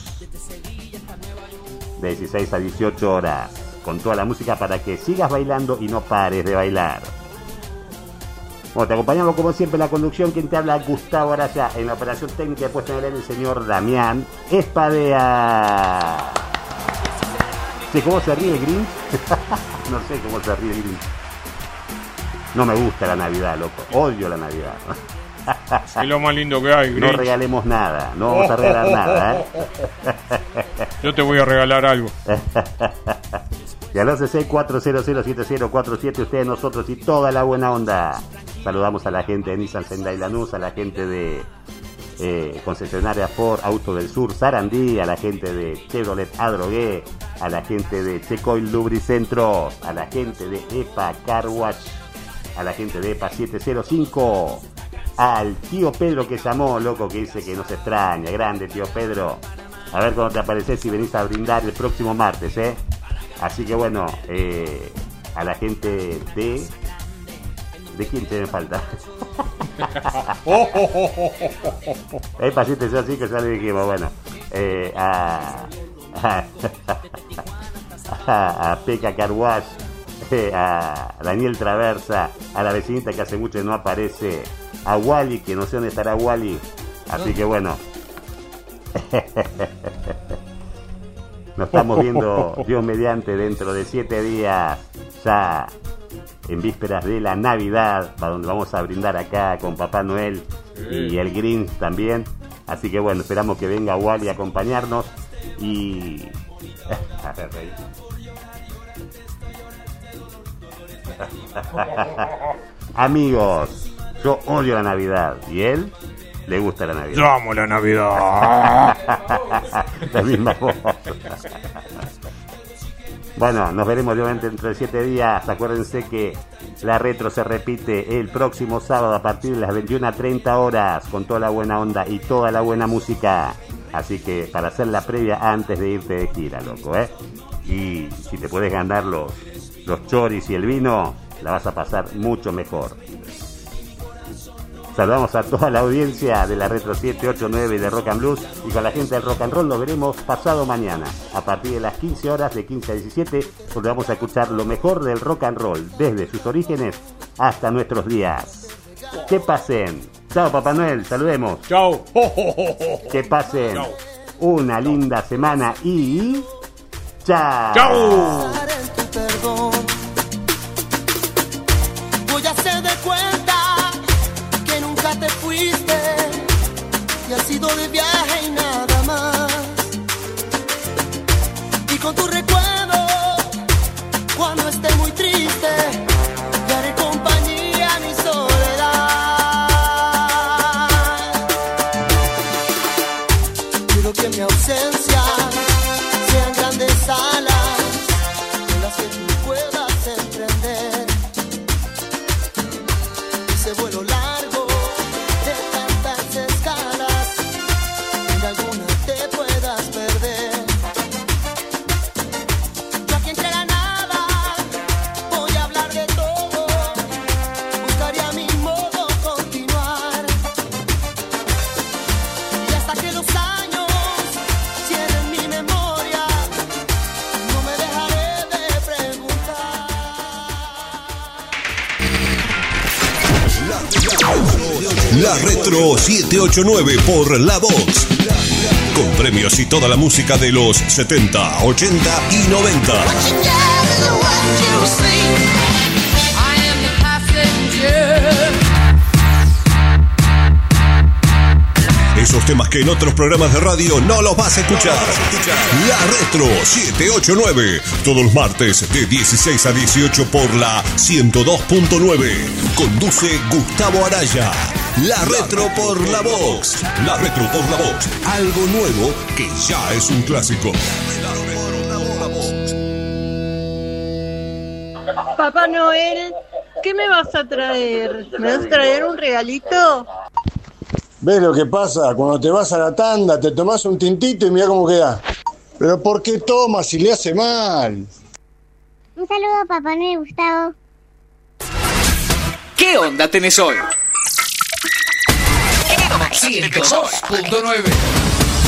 de dieciséis a dieciocho horas, con toda la música para que sigas bailando y no pares de bailar. Bueno, te acompañamos como siempre en la conducción. Quien te habla, Gustavo Araya. En la operación técnica puesta en el señor Damián Espadea. Sí, ¿cómo se ríe el Grinch? No sé cómo se ríe el Grinch. No me gusta la Navidad, loco. Odio la Navidad. Es lo más lindo que hay, No Grinch. regalemos nada. No vamos a regalar nada, ¿eh? Yo te voy a regalar algo. Y al once seis cuatro cero cero siete cero cuatro siete, ustedes, nosotros y toda la buena onda. Saludamos a la gente de Nissan Sendai Lanús, a la gente de eh, concesionaria Ford Auto del Sur Sarandí, a la gente de Chevrolet Adrogué, a la gente de Checoil Lubricentros, a la gente de EPA Car Wash, a la gente de EPA siete cero cinco, al tío Pedro que llamó, loco, que dice que nos extraña. Grande, tío Pedro. A ver cuando te apareces y venís a brindar el próximo martes, ¿eh? Así que bueno, eh, a la gente de... ¿De quién te me falta? Es paciente, yo sí que ya le dijimos, bueno, eh, a, a, a, a Peca Carwash, eh, a Daniel Traversa, a la vecinita que hace mucho que no aparece, a Wally, que no sé dónde estará Wally, así que bueno, nos estamos viendo, Dios mediante, dentro de siete días, ya en vísperas de la Navidad, para donde vamos a brindar acá con Papá Noel y el Grinch también. Así que bueno, esperamos que venga Wally a acompañarnos y... A ver, ahí. Amigos, yo odio la Navidad y él le gusta la Navidad. Yo amo la Navidad. La misma voz. Bueno, nos veremos obviamente dentro de siete días. Acuérdense que la retro se repite el próximo sábado a partir de las veintiuna treinta horas con toda la buena onda y toda la buena música. Así que para hacer la previa antes de irte de gira, loco, ¿eh? Y si te puedes ganar los, los choris y el vino, la vas a pasar mucho mejor. Saludamos a toda la audiencia de la Retro siete ocho nueve de Rock and Blues, y con la gente del Rock and Roll nos veremos pasado mañana a partir de las quince horas, de quince a diecisiete, donde vamos a escuchar lo mejor del rock and roll desde sus orígenes hasta nuestros días. Que pasen. Chao, Papá Noel, saludemos. Chao. Que pasen Chao. una linda semana y chao. Chao. Voy a hacer de cuenta que nunca te fuiste y has ido de viaje y nada más. Y con tu recuerdo, cuando esté muy triste, te haré compañía a mi soledad. Quiero que mi ausencia sean grandes alas con las que tú puedas emprender ese vuelo largo de tantas escalas, en alguna te puedas perder. Yo aquí entre la nada voy a hablar de todo, buscaría mi modo continuar, y hasta que los años cierren mi memoria, no me dejaré de preguntar. La Retro siete ocho nueve por La Vox. con premios y toda la música de los setenta, ochenta y noventa. Esos temas que en otros programas de radio no los vas a escuchar. La Retro siete ocho nueve, todos los martes de dieciséis a dieciocho por la ciento dos punto nueve. Conduce Gustavo Araya. La Retro por la Vox. La Retro por la Vox. Algo nuevo que ya es un clásico. Papá Noel, ¿qué me vas a traer? ¿Me vas a traer un regalito? ¿Ves lo que pasa? Cuando te vas a la tanda, te tomás un tintito y mirá cómo queda. ¿Pero por qué tomas si le hace mal? Un saludo a Papá Noel, Gustavo. ¿Qué onda tenés hoy? ciento dos punto nueve